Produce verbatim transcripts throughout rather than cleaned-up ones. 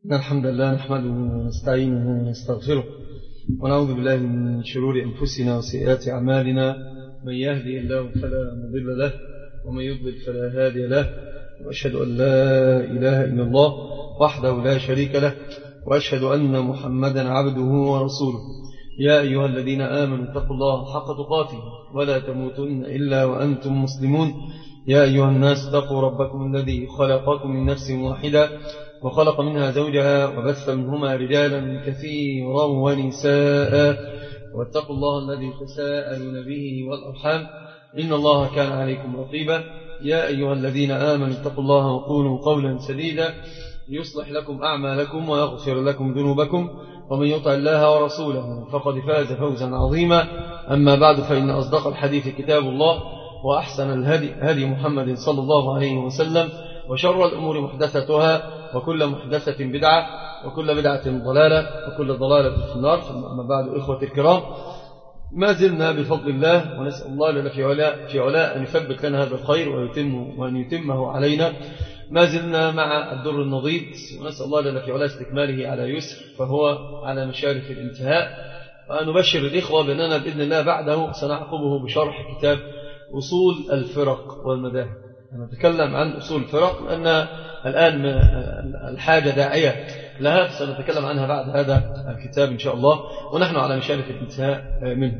إن الحمد لله نحمده ونستعينه ونستغفره ونعوذ بالله من شرور أنفسنا وسيئات أعمالنا. من يهدي الله فلا مضل له ومن يضلل فلا هادي له، وأشهد أن لا إله إلا الله وحده لا شريك له، وأشهد أن محمدا عبده ورسوله. يا أيها الذين آمنوا اتقوا الله حق تقاته ولا تموتن إلا وأنتم مسلمون. يا أيها الناس اتقوا ربكم الذي خلقكم من نفس واحدة وخلق منها زوجها وبث منهما رجالا كثيرا ونساء، واتقوا الله الذي تساءلون به والأرحام إن الله كان عليكم رقيبا. يا أيها الذين آمنوا اتقوا الله وقولوا قولا سديدا يصلح لكم أعمالكم ويغفر لكم ذنوبكم، ومن يطع الله ورسوله فقد فاز فوزا عظيما. أما بعد، فإن أصدق الحديث كتاب الله، وأحسن الهدي هدي محمد صلى الله عليه وسلم، وشر الأمور محدثتها، وكل محدثة بدعة، وكل بدعة ضلالة، وكل ضلالة في النار. أما بعد، إخوة الكرام، ما زلنا بفضل الله، ونسأل الله لنا في علاء, في علاء أن يثبت لنا هذا الخير ويتم وأن يتمه علينا. ما زلنا مع الدر النضيد، ونسأل الله لنا في علاء استكماله على يسر، فهو على مشارف الانتهاء. ونبشر الإخوة بأننا بإذن الله بعده سنعقبه بشرح كتاب أصول الفرق والمذاهب. نتكلم عن أصول الفرق لأن الآن الحاجة داعية لها، سنتكلم عنها بعد هذا الكتاب إن شاء الله، ونحن على مشارف الانتهاء منه.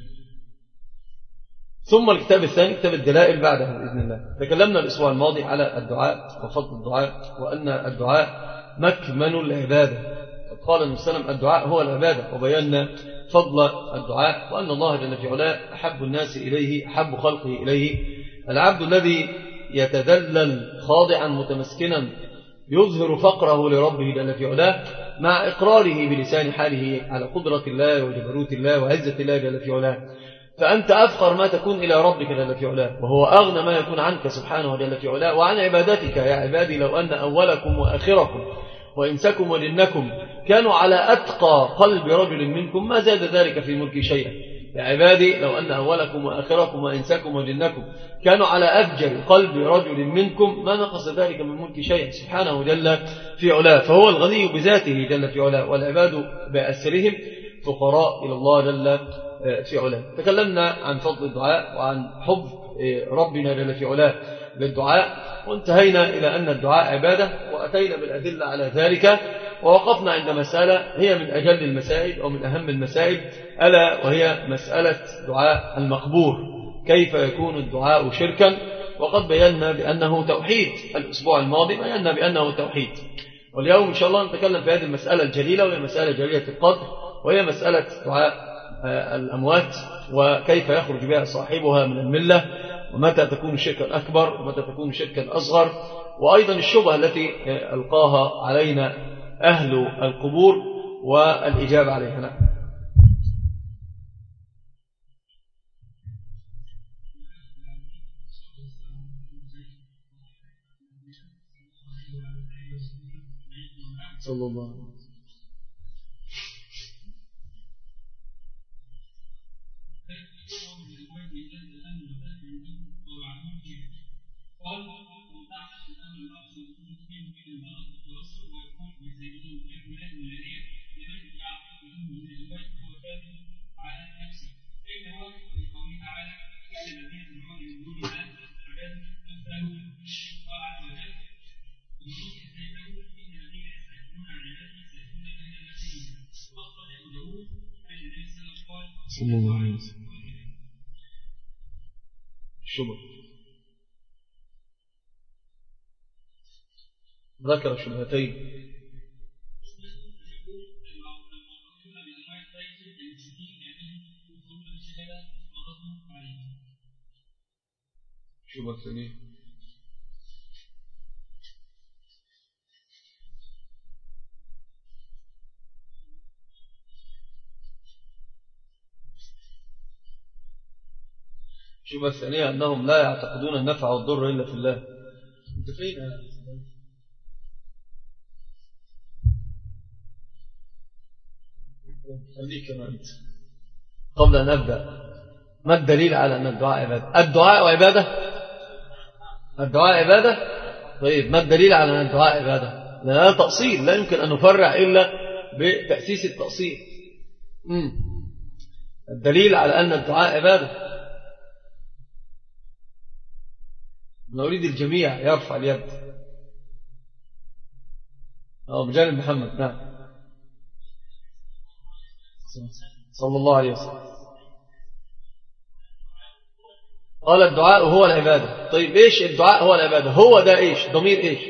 ثم الكتاب الثاني كتاب الدلائل بعده بإذن الله. تكلمنا الأسبوع الماضي على الدعاء وفضل الدعاء، وأن الدعاء مكمن العبادة. قال النبي صلى الله عليه وسلم الدعاء هو العبادة، وبينا فضل الدعاء، وأن الله جل في علاه أحب الناس إليه، أحب خلقه إليه العبد الذي يتذلل خاضعا متمسكنا يظهر فقره لربه جل في علاه، مع إقراره بلسان حاله على قدرة الله وجبروت الله وعزة الله جل في علاه. فأنت أفقر ما تكون إلى ربك جل في علاه، وهو أغنى ما يكون عنك سبحانه جل في علاه وعن عبادتك. يا عبادي لو أن أولكم وآخركم وإنسكم وجنكم كانوا على أتقى قلب رجل منكم ما زاد ذلك في ملك شيئا. يا عبادي لو أن أولكم وآخركم وإنسكم وجنكم كانوا على أفجر قلب رجل منكم ما نقص ذلك من ملك شيئا سبحانه جل في علاه. فهو الغني بذاته جل في علاه، والعباد بأسرهم فقراء إلى الله جل في علاه. تكلمنا عن فضل الدعاء وعن حب ربنا جل في علاه للدعاء، وانتهينا إلى أن الدعاء عبادة، وأتينا بالأدلة على ذلك، ووقفنا عند مسألة هي من أجل المسائل أو من أهم المسائل، ألا وهي مسألة دعاء المقبور. كيف يكون الدعاء شركا؟ وقد بينا بأنه توحيد. الأسبوع الماضي بينا بأنه توحيد، واليوم إن شاء الله نتكلم في هذه المسألة الجليلة، وهي مسألة جليلة القدر، وهي مسألة دعاء الأموات، وكيف يخرج بها صاحبها من الملة، ومتى تكون شركا أكبر ومتى تكون شركا أصغر، وأيضا الشبهة التي ألقاها علينا أهل القبور والإجابة عليها. نعم. صلى الله عليه وسلم. صلى الله عليه وسلم. شبه ذكر شبهتين. شبهة ثانية الشبهة الثانية أنهم لا يعتقدون النفع والضر إلا في الله. أنت فين يا خليك كما أنت. قبل أن أبدأ، ما الدليل على أن الدعاء عبادة؟ الدعاء عبادة؟ الدعاء عبادة؟ طيب ما الدليل على أن الدعاء عبادة؟ لأن هذا تأصيل لا يمكن أن نفرع إلا بتأسيس التأصيل. مم. الدليل على أن الدعاء عبادة. نريد الجميع يرفع اليد. أو بجانب محمد. نعم صلى الله عليه وسلم قال الدعاء هو العبادة. طيب إيش الدعاء هو العبادة؟ هو ده إيش؟ ضمير إيش؟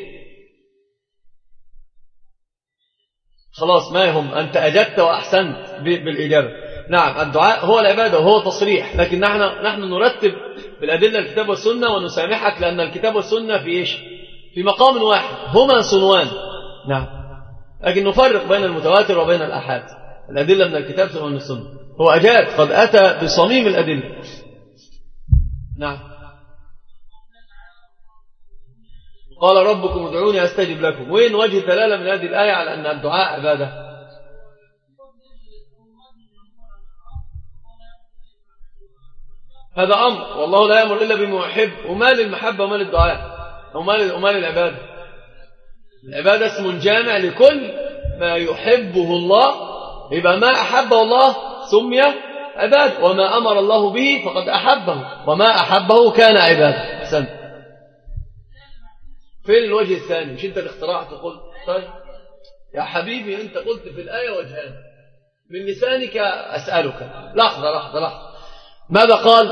خلاص ما يهم، أنت أجدت وأحسنت بالإجابة. نعم الدعاء هو العبادة وهو تصريح، لكن نحن نحن نرتب بالأدلة الكتاب والسنة ونسامحك لأن الكتاب والسنة في إيش؟ في مقام واحد، هما صنوان. نعم لكن نفرق بين المتواتر وبين الأحاد، الأدلة من الكتاب ومن السنة. هو أجاد قد أتى بصميم الأدلة. نعم قال ربكم ادعوني أستجب لكم. وين وجه الدلالة من هذه الآية على أن الدعاء عبادة؟ هذا أمر، والله لا يأمر إلا بما يحب. ومال المحبة ومال الدعاء ومال ومال العبادة. العبادة اسم جامع لكل ما يحبه الله، يبقى ما أحبه الله سمي عبادة، وما أمر الله به فقد أحبه، وما أحبه كان عبادة. أحسنت. فين الوجه الثاني؟ مش أنت الاختراع تقول طيب يا حبيبي أنت قلت في الآية وجهان من لسانك أسألك. لحظة لحظة لحظة ماذا قال؟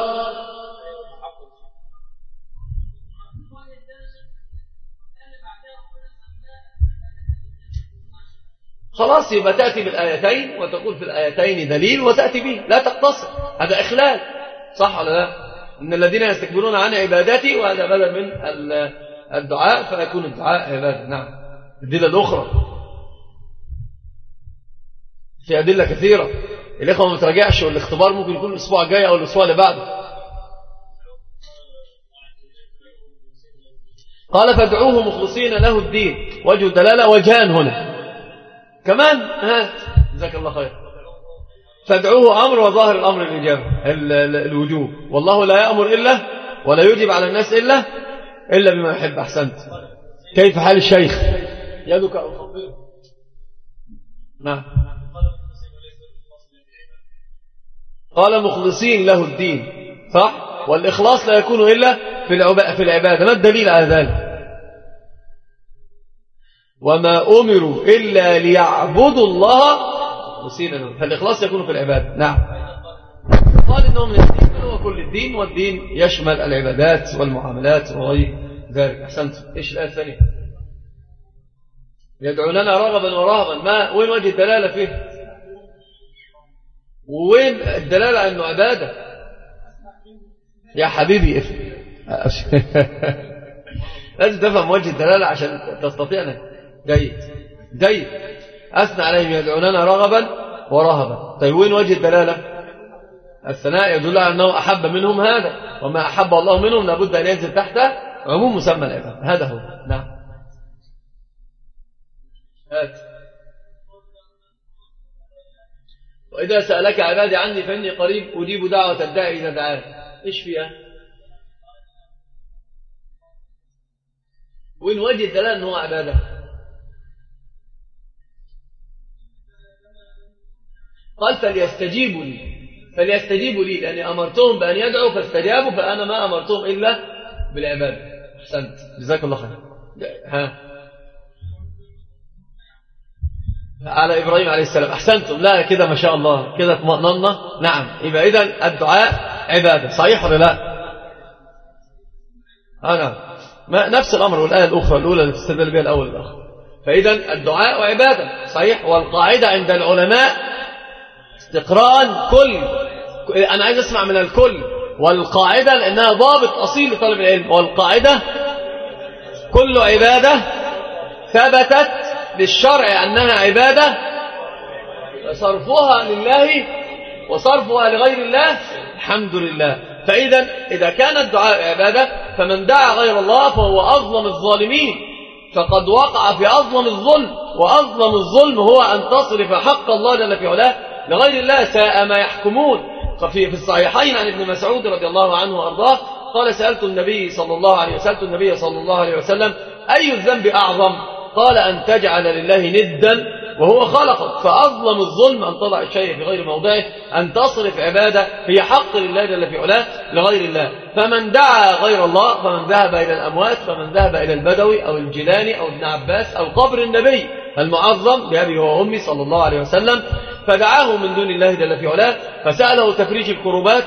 خلاص يبقى تأتي بالآيتين وتقول في الآيتين دليل وتأتي به، لا تقتصر. هذا إخلال صح ولا لا؟ إن الذين يستكبرون عن عبادتي، وهذا بدل من الدعاء فيكون الدعاء عبادة. نعم الدليل الأخرى في أدلة كثيرة الإخوة ما تراجعش، والاختبار ممكن يكون الأسبوع الجاي أو الأسبوع اللي بعده. قال فادعوه مخلصين له الدين. وجه الدلالة وجهان هنا كمان. ها جزاك الله خير. فادعوه أمر وظاهر الأمر الإجابة الوجوب، والله لا يأمر إلا ولا يجب على الناس إلا إلا بما يحب. أحسنت. كيف حال الشيخ؟ يدك أو خطير. نعم قال مخلصين له الدين صح، والإخلاص لا يكون إلا في العبادة. ما الدليل على ذلك؟ وما أمروا إلا ليعبدوا الله مخلصين له، فالإخلاص يكون في العبادة. نعم قال إنه من الدين هو كل الدين، والدين يشمل العبادات والمعاملات وغير ذلك. أحسنت. إيش الآية الثانية؟ يدعوننا رغبا ورهبا. ما وين وجه الدلالة فيه؟ وين الدلالة أنه عبادة؟ يا حبيبي لازم تفهم وجه الدلالة عشان تستطيع. جيد جيد. أثنى عليهم يدعوننا رغبا ورهبا. طيب وين وجه الدلالة؟ الثناء يدل على أنه أحب منهم هذا، وما أحب الله منهم لابد أن ينزل تحت عموم مسمى العبادة. هذا هو. نعم هات. وإذا سألك عبادي عني فإني قريب أجيب دعوة الداعي إذا دعاني. إيش فيها؟ وين وجه الدلالة أنه عبادة؟ قال فليستجيبوا لي، فليستجيبوا لي لأني أمرتهم بأن يدعوا فاستجابوا، فأنا ما أمرتهم إلا بالعبادة. أحسنت جزاك الله خير. ها على إبراهيم عليه السلام. أحسنتم. لا كده ما شاء الله كده اطمأننا. نعم يبقى إذن الدعاء عبادة صحيح ولا لا؟ أنا ما نفس الأمر. والآية الأخرى الأولى اللي تستدل بها الأول الآخر. فإذن الدعاء عبادة صحيح. والقاعدة عند العلماء استقران كل، أنا عايز أسمع من الكل. والقاعدة لأنها ضابط أصيل لطالب العلم. والقاعدة كل عبادة ثبتت بالشرع أنها عبادة صرفها لله وصرفها لغير الله الحمد لله. فإذا إذا كان الدعاء عبادة فمن دعا غير الله فهو أظلم الظالمين، فقد وقع في أظلم الظلم. وأظلم الظلم هو أن تصرف حق الله جل في علاه لغير الله. ساء ما يحكمون. ففي في الصحيحين عن ابن مسعود رضي الله عنه وأرضاه قال سألت النبي صلى الله عليه وسلم النبي صلى الله عليه وسلم أي الذنب أعظم؟ قال أن تجعل لله ندا وهو خلقك. فأظلم الظلم أن تضع الشيء في غير موضعه، أن تصرف عبادة هي حق لله جل في علاه لغير الله. فمن دعا غير الله، فمن ذهب إلى الأموات، فمن ذهب إلى البدوي أو الجيلاني أو ابن عباس أو قبر النبي المعظم بأبي وأمي صلى الله عليه وسلم، فدعاه من دون الله جل في علاه، فسأله تفريج الكروبات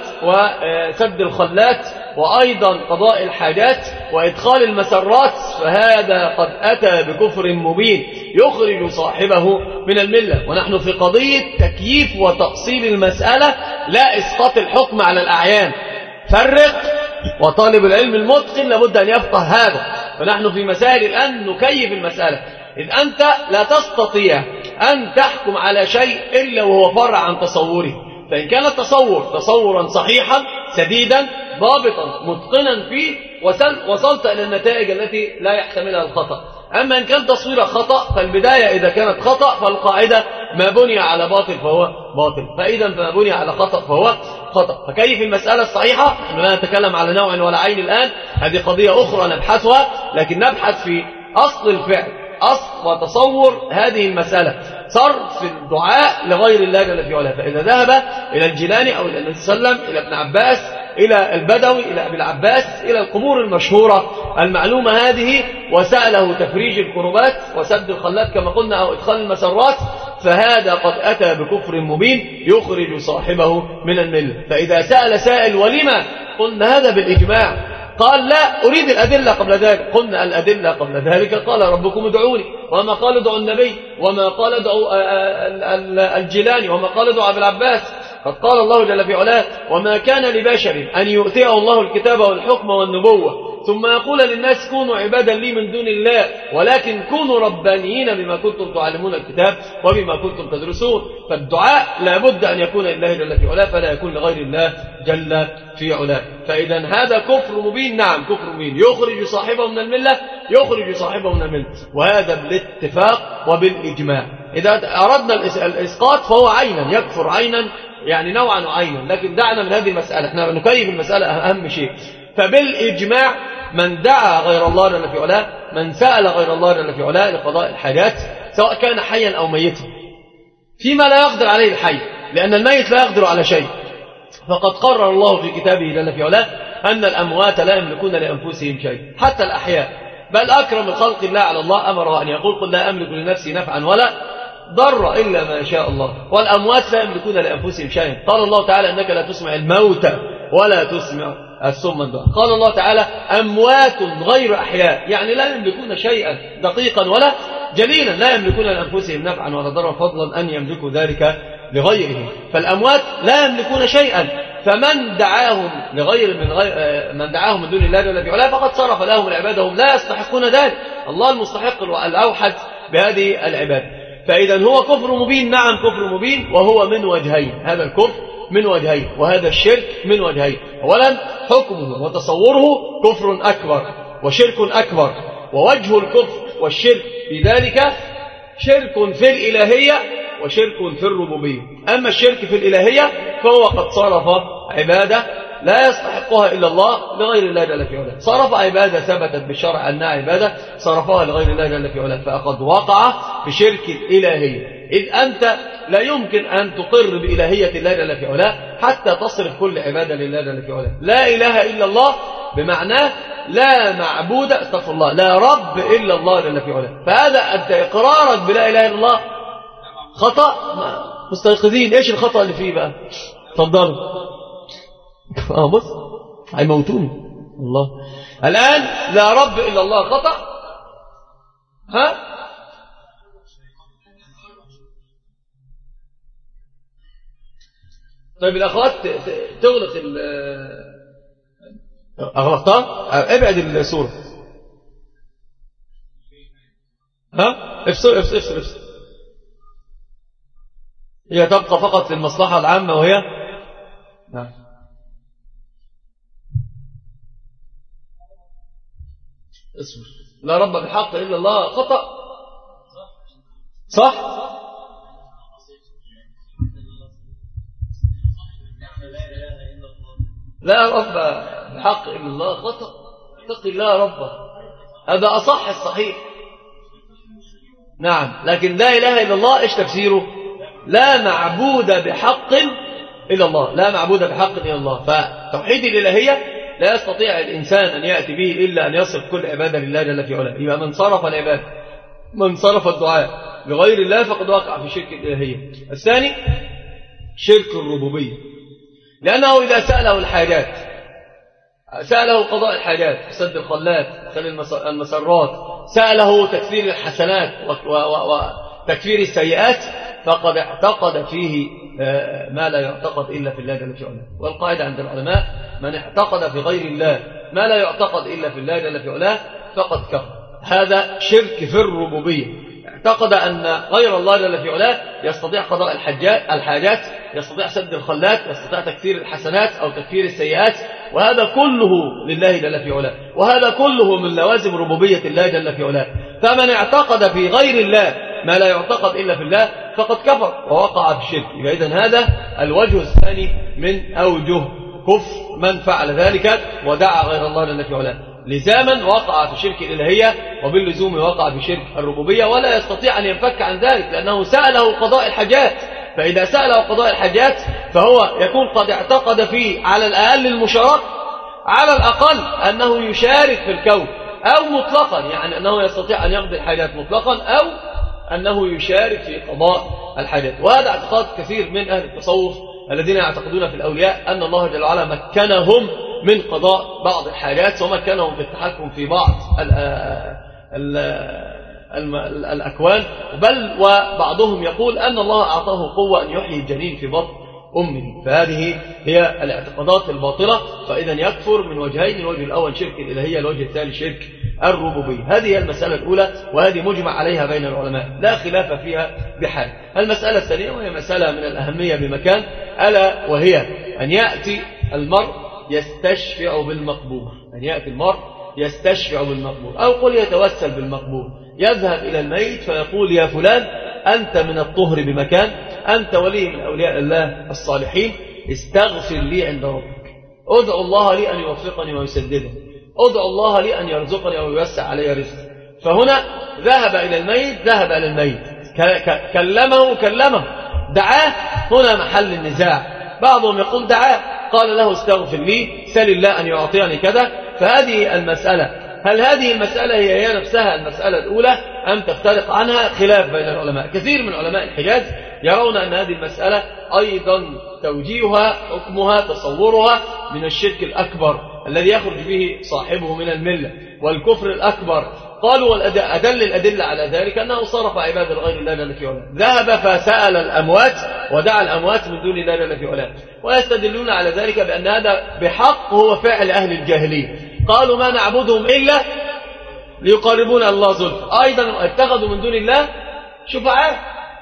وسد الخلات وأيضا قضاء الحاجات وإدخال المسرات، فهذا قد أتى بكفر مبين يخرج صاحبه من الملة. ونحن في قضية تكييف وتأصيل المسألة، لا إسقاط الحكم على الأعيان. فرق، وطالب العلم المتقن لابد أن يفقه هذا. فنحن في مسائل الآن نكيف المسألة. إذ أنت لا تستطيع أن تحكم على شيء إلا وهو فرع عن تصوره. فإن كان التصور تصورا صحيحا سديدا ضابطا متقنا فيه، وصلت إلى النتائج التي لا يحتملها الخطأ. أما إن كان تصوير خطأ، فالبداية إذا كانت خطأ فالقاعدة ما بني على باطل فهو باطل، فإذا فما بني على خطأ فهو خطأ. فكيف المسألة الصحيحة؟ نحن لا نتكلم على نوع ولا عين الآن، هذه قضية أخرى نبحثها، لكن نبحث في أصل الفعل، أصل وتصور هذه المسألة، صرف الدعاء لغير الله جل في علاه. فإذا ذهب إلى الجيلاني أو إلى النبي صلى الله عليه وسلم، إلى ابن عباس، إلى البدوي، إلى أبي العباس، إلى القبور المشهورة المعلومة هذه، وسأله تفريج الكربات وسد الخلات كما قلنا أو إدخال المسرات، فهذا قد أتى بكفر مبين يخرج صاحبه من الملة. فإذا سأل سائل ولما، قلنا هذا بالإجماع. قال لا أريد الأدلة قبل ذلك، قلنا الأدلة قبل ذلك قال ربكم ادعوني، وما قال ادعوا النبي، وما قال ادعوا الجيلاني، وما قال ادعوا أبي العباس. قد قال الله جل في علاه وما كان لبشر أن يؤتيه الله الكتاب والحكم والنبوة ثم يقول للناس كونوا عبادا لي من دون الله ولكن كونوا ربانيين بما كنتم تعلمون الكتاب وبما كنتم تدرسون. فالدعاء لابد أن يكون لله جل في علاه، فلا يكون لغير الله جل في علاه. فإذا هذا كفر مبين، نعم كفر مبين يخرج صاحبه من الملة، يخرج صاحبه من الملة، وهذا بالاتفاق وبالإجماع. إذا أردنا الإسقاط فهو عينا، يكفر عينا، يعني نوعا وعينا. لكن دعنا من هذه المسألة، احنا نكيف المسألة أهم شيء. فبالإجماع من دعا غير الله جل في علاه، من سأل غير الله جل في علاه لقضاء الحاجات، سواء كان حيا أو ميتا، فيما لا يقدر عليه الحي، لأن الميت لا يقدر على شيء. فقد قرر الله في كتابه جل في علاه أن الأموات لا يملكون لأنفسهم شيء حتى الأحياء، بل أكرم خلق الله على الله أمره أن يقول قل لا أملك لنفسي نفعا ولا ضر إلا ما شاء الله، والأموات لا يملكون لأنفسهم شيئا. قال الله تعالى إنك لا تسمع الموتى ولا تسمع السم الدعاء. قال الله تعالى أموات غير أحياء، يعني لا يملكون شيئا دقيقا ولا جليلا، لا يملكون لأنفسهم نفعا ولا ضرا فضلا أن يملكوا ذلك لغيرهم. فالأموات لا يملكون شيئا، فمن دعاهم لغير من غير من دعاهم من دون الله جل في علاه فقد صرف لهم العبادة، هم لا يستحقون ذلك، الله المستحق الأوحد بهذه العبادة. فإذا هو كفر مبين، نعم كفر مبين، وهو من وجهين، هذا الكفر من وجهين، وهذا الشرك من وجهين. أولا حكمه وتصوره كفر أكبر وشرك أكبر، ووجه الكفر والشرك في ذلك شرك في الإلهية وشرك في الربوبية. أما الشرك في الإلهية فهو قد صرف عبادة لا يستحقها إلا الله لغير الله جل في علاه، صرف عبادة ثبتت بالشرع أنها عبادة صرفها لغير الله جل في علاه، فقد وقع في شرك الإلهية. إذ أنت لا يمكن أن تقر بإلهية الله جل في علاه حتى تصرف كل عبادة لله جل في علاه. لا إله إلا الله بمعناه لا معبود استغفر الله لا رب إلا الله جل في علاه. فهذا أنت إقرارك بلا إله إلا الله خطأ مستيقظين. إيش الخطأ اللي فيه بقى؟ تفضلوا. اه بص هيموتوني الله الآن. لا رب إلا الله خطأ. ها طيب الأخوات تغلق ال أغلقتها ابعد الصورة. ها افصل افصل افصل افصل. هي تبقى فقط للمصلحة العامة، وهي نعم اسمه لا رب بحق إلا الله خطأ صح. لا رب بحق إلا الله خطأ، اتق الله ربه، هذا أصح الصحيح. نعم، لكن لا إله إلا الله إيش تفسيره؟ لا معبود بحق إلا الله، لا معبود بحق إلا الله. فتوحيد الإلهية لا يستطيع الإنسان أن يأتي به إلا أن يصرف كل عبادة لله جل في علاه. يبقى من صرف العبادة، من صرف الدعاء لغير الله فقد وقع في شرك الإلهية. الثاني شرك الربوبية، لأنه إذا سأله الحاجات، سأله قضاء الحاجات، سد الخلات، سد المسرات، سأله تكفير الحسنات وتكفير السيئات، فقد اعتقد فيه ما لا يعتقد إلا في الله جل في علاه. والقاعدة عند العلماء: من اعتقد في غير الله ما لا يعتقد إلا في الله جل في علاه فقد كفر. هذا شرك في الربوبية. اعتقد أن غير الله جل في علاه يستطيع قضاء الحاجات، يستطيع سد الخلات، يستطيع تكفير الحسنات أو تكفير السيئات، وهذا كله لله جل في علاه، وهذا كله من لوازم ربوبية الله جل في علاه. فمن اعتقد في غير الله ما لا يعتقد إلا في الله فقد كفر ووقع في الشرك. إذن هذا الوجه الثاني من أوجه كفر من فعل ذلك ودعا غير الله جل في علاه. لزاما وقع في شرك الإلهية، وباللزوم وقع في شرك الربوبية، ولا يستطيع أن ينفك عن ذلك لأنه سأله قضاء الحاجات. فإذا سأله قضاء الحاجات فهو يكون قد اعتقد فيه على الأقل المشاركة، على الأقل أنه يشارك في الكون، أو مطلقا يعني أنه يستطيع أن يقضي الحاجات مطلقا، أو أنه يشارك في قضاء الحاجات. وهذا اعتقاد كثير من أهل التصوف الذين يعتقدون في الأولياء أن الله جل وعلا مكنهم من قضاء بعض الحاجات، ومكنهم في التحكم في بعض ال ال ال الأكوان، بل وبعضهم يقول أن الله أعطاه قوة أن يحيي الجنين في بطن أمه. فهذه هي الاعتقادات الباطلة. فإذا يكفر من وجهين: الوجه الأول شرك الإلهية، الوجه الثاني شرك الربوبية. هذه هي المسألة الأولى، وهذه مجمع عليها بين العلماء لا خلاف فيها بحال. المسألة الثانية وهي مسألة من الأهمية بمكان، ألا وهي أن يأتي المرء يستشفع بالمقبور، أن يأتي المرء يستشفع بالمقبور، أو قل يتوسل بالمقبور، يذهب إلى الميت فيقول: يا فلان أنت من الطهر بمكان، أنت ولي من أولياء الله الصالحين، استغفر لي عند ربك، ادعو الله لي أن يوفقني ويسددني، ادعو الله لي أن يرزقني ويوسع علي رزق. فهنا ذهب إلى الميت، ذهب إلى الميت كلمه كلمه دعاه. هنا محل النزاع. بعضهم يقول دعاه، قال له استغفر لي، سل الله أن يعطيني كذا. فهذه المسألة، هل هذه المسألة هي هي نفسها المسألة الأولى أم تفترق عنها؟ خلاف بين العلماء. كثير من علماء الحجاز يرون أن هذه المسألة أيضا توجيهها، حكمها، تصورها من الشرك الأكبر الذي يخرج به صاحبه من الملة والكفر الأكبر. قالوا والأدل الأدلة على ذلك أنه صرف عباد الغير الله جل في علاه، ذهب فسأل الأموات ودعا الأموات من دون الله جل في علاه، ويستدلون على ذلك بأن هذا بحق هو فعل أهل الجاهلية. قالوا ما نعبدهم إلا ليقربون الله زلفى، أيضا اتخذوا من دون الله شفعاء،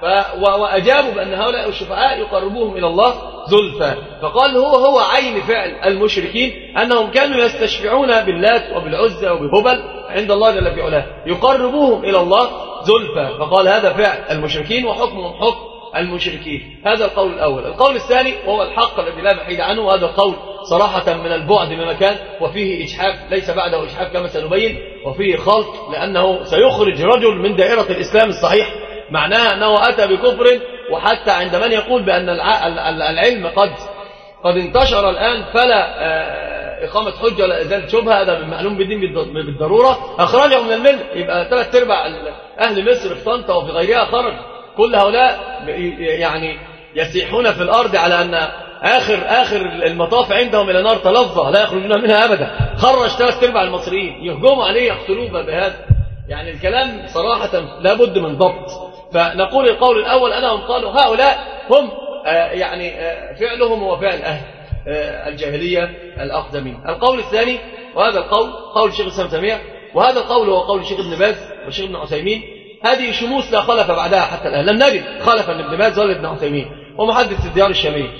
وأجابوا بأن هؤلاء الشفعاء يقربوهم إلى الله زلفى. فقال هو هو عين فعل المشركين، أنهم كانوا يستشفعون باللات وبالعزى وبهبل عند الله جل في علاه، يقربوهم إلى الله زلفى. فقال هذا فعل المشركين وحكمهم حكم المشركين. هذا القول الأول. القول الثاني وهو الحق الذي لا محيد عنه، وهذا القول صراحة من البعد بمكان، وفيه إجحاف ليس بعده إجحاف كما سنبين، وفيه خلط، لأنه سيخرج رجل من دائرة الإسلام الصحيح، معناها أنه أتى بكفر. وحتى عند من يقول بأن العلم قد قد انتشر الآن فلا إقامة حجة ولا إزالة شبهة، هذا من معلوم بالدين بالضرورة، أخرجه من الملة. يبقى ثلاث أرباع أهل مصر في طنطا وفي غيرها خرج. كل هؤلاء يعني يسيحون في الأرض على أن آخر آخر المطاف عندهم إلى نار تلظى لا يخرجون منها أبدا. خرج ثلاث أرباع المصريين، يهجموا عليه يقتلوه بهذا. يعني الكلام صراحة لا بد من ضبط. فنقول القول الأول أنهم قالوا هؤلاء هم يعني فعلهم هو فعل أهل الجاهلية الأقدمين. القول الثاني، وهذا القول قول الشيخ الإسلام تيمية، وهذا القول هو قول الشيخ ابن باز والشيخ ابن عثيمين. هذه شموس لا خلف بعدها حتى الآن، لم نجد خلفا لابن باز ولا ابن عثيمين ومحدث الديار الشامية.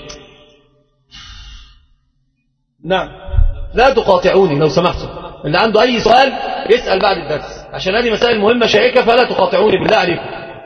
نعم، لا تقاطعوني لو سمحتم، اللي عنده أي سؤال يسأل بعد الدرس، عشان هذه مسائل مهمة شائكة، فلا تقاطعوني بالله عليكم.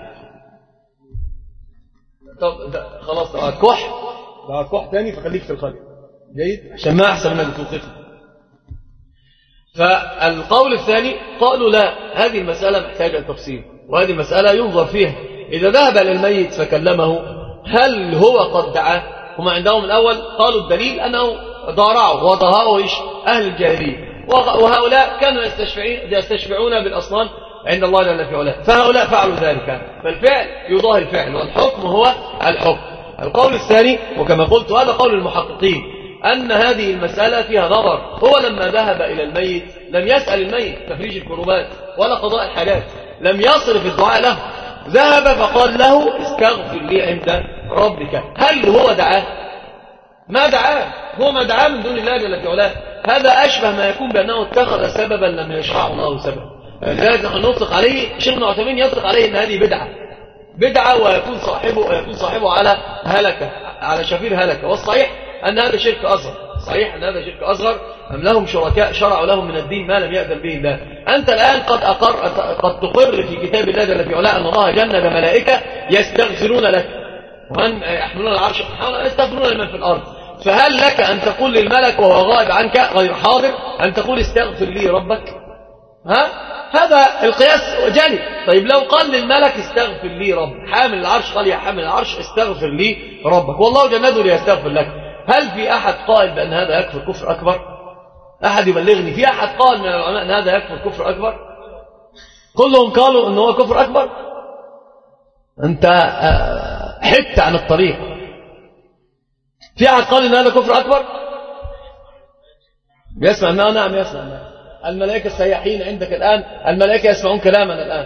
طب خلاص، لو هتكح لو هتكح تاني فخليك في الخلف، جيد، عشان ما أحسن منك توقفني. فالقول الثاني قالوا لا، هذه المسألة محتاجة تفصيل. وهذه مسألة ينظر فيها. إذا ذهب للميت فكلمه هل هو قد دعاه؟ هم عندهم الأول قالوا الدليل أنه ضارعه وضهاه إيش أهل الجاهلية، وهؤلاء كانوا يستشفعون بالأصنام عند الله جل في علاه، فهؤلاء فعلوا ذلك، فالفعل يضاهي الفعل والحكم هو الحكم. القول الثاني وكما قلت هذا قول المحققين أن هذه المسألة فيها نظر. هو لما ذهب إلى الميت لم يسأل الميت تفريج الكروبات ولا قضاء الحاجات، لم يصرف الدعاء له، ذهب فقال له استغفر لي عند ربك. هل هو دعاه؟ ما دعاه، هو ما دعاه من دون الله جل في علاه. هذا أشبه ما يكون بأنه اتخذ سببا لم يشرعه الله سببا. لذلك نحن نطلق عليه، شيخنا عثيمين يطلق عليه ان هذه بدعة بدعة ويكون صاحبه ويكون صاحبه على هلكة، على شفير هلكة. والصحيح أن هذا شرك أصغر، صحيح أن هذا شرك أصغر. أم لهم شركاء شرعوا لهم من الدين ما لم يأذن به الله. أنت الآن قد أقر قد تقر في كتاب الله جل في علاه أن الله جند ملائكة يستغفرون لك، ومن يحملون العرش يستغفرون لمن في الأرض. فهل لك أن تقول للملك وهو غائب عنك غير حاضر أن تقول استغفر لي ربك؟ ها؟ هذا القياس جانب. طيب لو قال للملك استغفر لي رب، حامل العرش قال يا حامل العرش استغفر لي ربك، والله جنده ليستغفر لك، هل في أحد قائل بأن هذا يكفر كفر أكبر؟ أحد يبلغني في أحد قال من العلماء أن هذا يكفر كفر أكبر؟ كلهم قالوا أنه هو كفر أكبر. أنت حدت عن الطريق. في أحد قال أن هذا كفر أكبر؟ يسمع ما نعم يسمع. الملائكة السياحين عندك الآن، الملائكة يسمعون كلامنا الآن.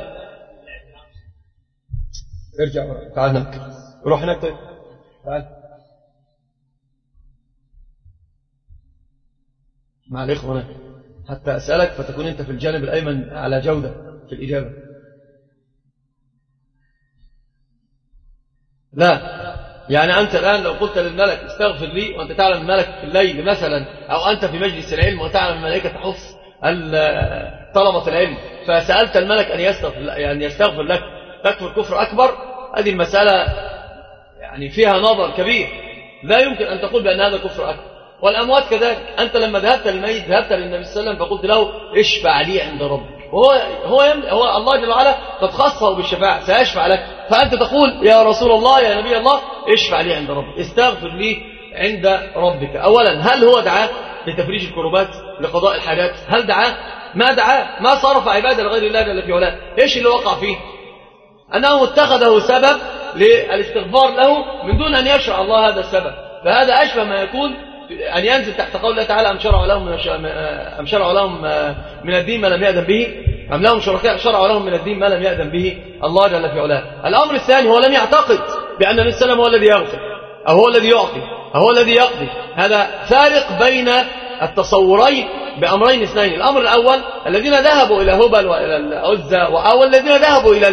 ارجع تعال هناك، روح هناك. طيب تعال مع الإخوة هناك حتى أسألك فتكون أنت في الجانب الأيمن على جودة في الإجابة. لا يعني أنت الآن لو قلت للملك استغفر لي وأنت تعلم الملك في الليل مثلا، أو أنت في مجلس العلم وتعلم الملائكة تحف طلبة العلم، فسألت الملك أن يستغفر, يعني يستغفر لك، تكفر كفر أكبر؟ هذه المسألة يعني فيها نظر كبير، لا يمكن أن تقول بأن هذا كفر أكبر. والأموات كذلك، أنت لما ذهبت للميت ذهبت للنبي صلى الله عليه وسلم فقلت له اشفع لي عند ربك، وهو هو, هو الله جل وعلا قد خصه بالشفاعة سيشفع لك، فأنت تقول يا رسول الله يا نبي الله اشفع لي عند ربك، استغفر لي عند ربك. أولا هل هو دعاه لتفريج الكروبات لقضاء الحاجات؟ هل دعاه؟ ما دعاه، ما صرف عبادة لغير الله جل في علاه. ايش اللي وقع فيه؟ أنه اتخذه سبب للاستغفار له من دون أن يشرع الله هذا السبب. فهذا أشبه ما يكون أن ينزل تحت قول الله تعالى أم شرعوا لهم أم شرعوا لهم من الدين ما لم يأذن به، أم لهم شركاء شرعوا لهم من الدين ما لم يأذن به الله جل في علاه. الأمر الثاني هو لم يعتقد بأن النبي صلى الله عليه وسلم هو الذي يغفر أو هو الذي يعطي أو هو الذي يقضي. هذا فارق بين التصورين بأمرين اثنين. الأمر الأول الذين ذهبوا إلى هبل وإلى العزى، أو الذين ذهبوا إلى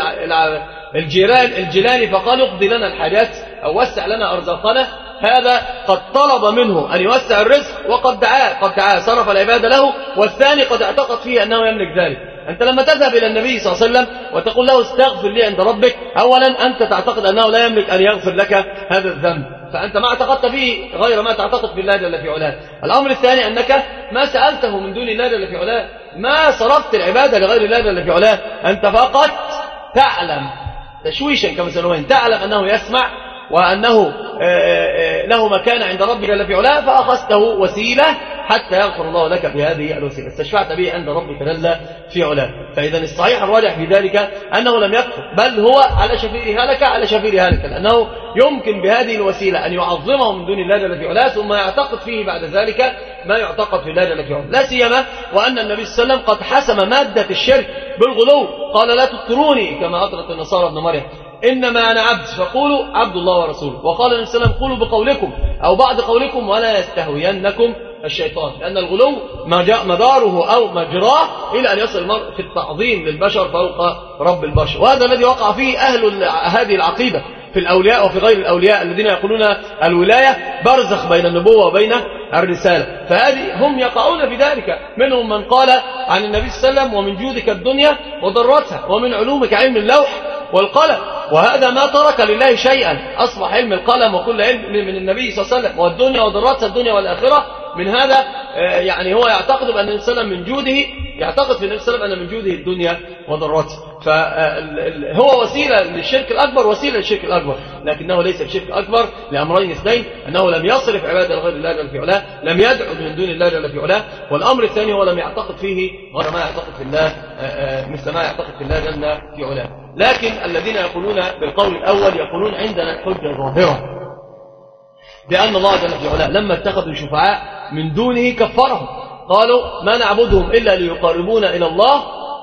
الجيران الجيلاني فقالوا اقضي لنا الحاجات أو وسع لنا أرزاقنا، هذا قد طلب منه أن يوسع الرزق وقد دعاه قد دعاه صرف العبادة له، والثاني قد اعتقد فيه أنه يملك ذلك. أنت لما تذهب إلى النبي صلى الله عليه وسلم وتقول له استغفر لي عند ربك، أولا أنت تعتقد أنه لا يملك أن يغفر لك هذا الذنب، فأنت ما اعتقدت فيه غير ما تعتقد في الله جل في علاه. الأمر الثاني أنك ما سألته من دون الله جل في علاه، ما صرفت العبادة لغير الله جل في علاه، أنت فقط تعلم تشويشا كما سنوين، تعلم أنه يسمع وأنه له مكان عند ربك جل في علاه، فأخذته وسيلة حتى يغفر الله لك بهذه الوسيلة، استشفعت به عند ربك جل في علاه. فإذا الصحيح الراجح في ذلك أنه لم يكفر، بل هو على شفير هلكة على شفير هلكة، لأنه يمكن بهذه الوسيلة أن يعظمه من دون الله جل في علاه ثم يعتقد فيه بعد ذلك ما يعتقد في الله جل في علاه، لا سيما وأن النبي صلى الله عليه وسلم قد حسم مادة الشرك بالغلو، قال لا تطروني كما أطرت النصارى ابن مريم، إنما أنا عبد فقولوا عبد الله ورسوله. وقال النبي صلى الله عليه وسلم قولوا بقولكم أو بعض قولكم ولا يستهوينكم الشيطان، لأن الغلو مداره أو مجراه إلى أن يصل المرء في التعظيم للبشر فوق رب البشر. وهذا الذي وقع فيه أهل هذه العقيدة في الأولياء وفي غير الأولياء الذين يقولون الولاية برزخ بين النبوة وبين الرسالة، فهذه هم يقعون في ذلك. منهم من قال عن النبي صلى الله عليه وسلم ومن جودك الدنيا وضرتها ومن علومك علم اللوح والقلم، وهذا ما ترك لله شيئا، أصبح علم القلم وكل علم من النبي صلى الله عليه وسلم، والدنيا وضرتها الدنيا والآخرة من هذا. يعني هو يعتقد بأن النبي صلى الله عليه وسلم من جوده، يعتقد في النبي صلى الله عليه وسلم أن من جوده الدنيا وضرتها. فهو وسيلة للشرك الأكبر، وسيلة للشرك الأكبر، لكنه ليس بشرك أكبر لأمرين اثنين: أنه لم يصرف عبادة لغير الله جل في علاه، لم يدعو من دون الله جل في علاه، والأمر الثاني هو لم يعتقد فيه غير ما يعتقد في الله، مثل ما يعتقد في الله جل في علاه. لكن الذين يقولون بالقول الأول يقولون عندنا الحجة ظاهرة بأن الله جل في علاه لما اتخذوا شفعاء من دونه كفرهم، قالوا ما نعبدهم إلا ليقربونا إلى الله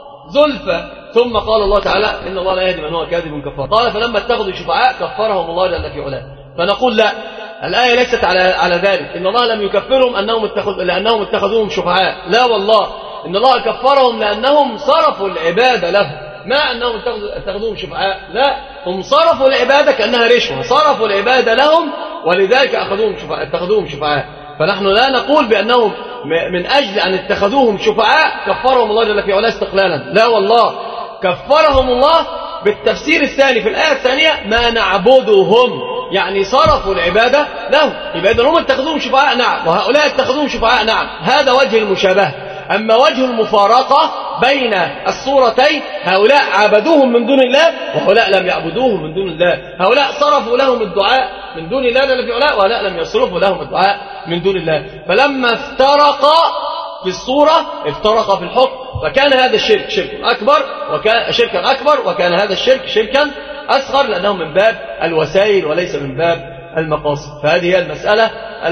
زلفى، ثم قال الله تعالى إن الله لا يهدي من هو كاذب كفار، قال فلما اتخذوا شفعاء كفرهم الله جل في علاه. فنقول لا، الآية ليست على على ذلك، إن الله لم يكفرهم أنهم اتخذ لأنهم اتخذوهم شفعاء، لا والله، إن الله كفرهم لأنهم صرفوا العبادة له، ما أنهم اتخذوهم شفعاء، لا، هم صرفوا العبادة كأنها رشوة، صرفوا العبادة لهم ولذلك أخذوهم شفعاء اتخذوهم شفعاء. فنحن لا نقول بأنهم من أجل أن اتخذوهم شفعاء كفرهم الله جل في علاه استقلالا، لا والله، كفرهم الله بالتفسير الثاني في الآية الثانية ما نعبدهم، يعني صرفوا العبادة لهم، يبقى إذن هم اتخذوهم شفعاء نعم، وهؤلاء اتخذوهم شفعاء نعم، هذا وجه المشابهة. أما وجه المفارقة بين الصورتين، هؤلاء عبدوهم من دون الله وهؤلاء لم يعبدوهم من دون الله، هؤلاء صرفوا لهم الدعاء من دون الله جل في علاه وهؤلاء لم يصرفوا لهم الدعاء من دون الله، فلما افترقا في الصورة افترقا في الحكم، فكان هذا الشرك شرك أكبر وكان شركا أكبر، وكان هذا الشرك شركا أصغر، لأنه من باب الوسائل وليس من باب المقاصد. فهذه هي المسألة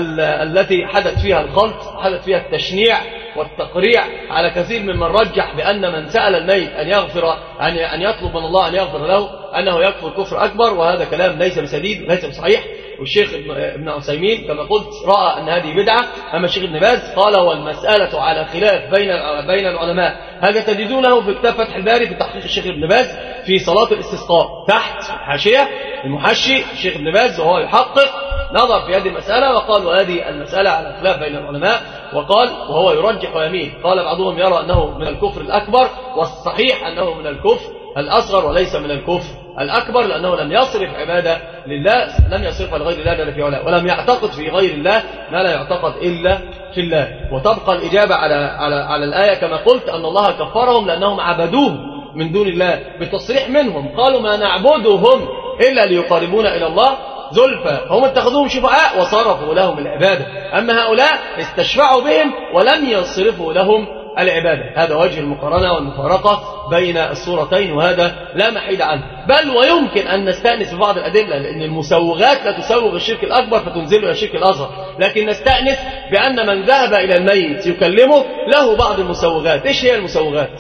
التي حدث فيها الخلط، حدث فيها التشنيع والتقريع على كثير ممن رجح بأن من سأل الميت أن يغفر أن يطلب من الله أن يغفر له أنه يكفر كفر أكبر، وهذا كلام ليس بسديد وليس بصحيح. والشيخ ابن عثيمين كما قلت رأى أن هذه بدعة، أما الشيخ ابن باز قال والمسألة على خلاف بين بين العلماء. هذا تجدونه في كتاب فتح الباري في تحقيق الشيخ ابن باز في صلاة الاستسقاء، تحت حاشية المحشي الشيخ ابن باز وهو يحقق نظر في هذه المسألة وقال وهذه المسألة على خلاف بين العلماء، وقال وهو يرجح ويميل، قال بعضهم يرى أنه من الكفر الأكبر، والصحيح أنه من الكفر الأصغر وليس من الكفر الأكبر، لأنه لم يصرف عبادة لله، لم يصرف لغير الله جل في علاه، ولم يعتقد في غير الله ما لا يعتقد إلا في الله. وتبقى الإجابة على على على الآية كما قلت أن الله كفرهم لأنهم عبدوه من دون الله بتصريح منهم، قالوا ما نعبدهم إلا ليقربونا إلى الله زلفى، هم اتخذوهم شفعاء وصرفوا لهم العبادة، أما هؤلاء استشفعوا بهم ولم يصرفوا لهم العبادة. هذا وجه المقارنة والمفارقة بين الصورتين، وهذا لا محيد عنه، بل ويمكن أن نستأنس ببعض الأدلة، لأن المسوغات لا تسوغ الشرك الأكبر فتنزله إلى الشرك الأصغر، لكن نستأنس بأن من ذهب إلى الميت يكلمه له بعض المسوغات. إيش هي المسوغات؟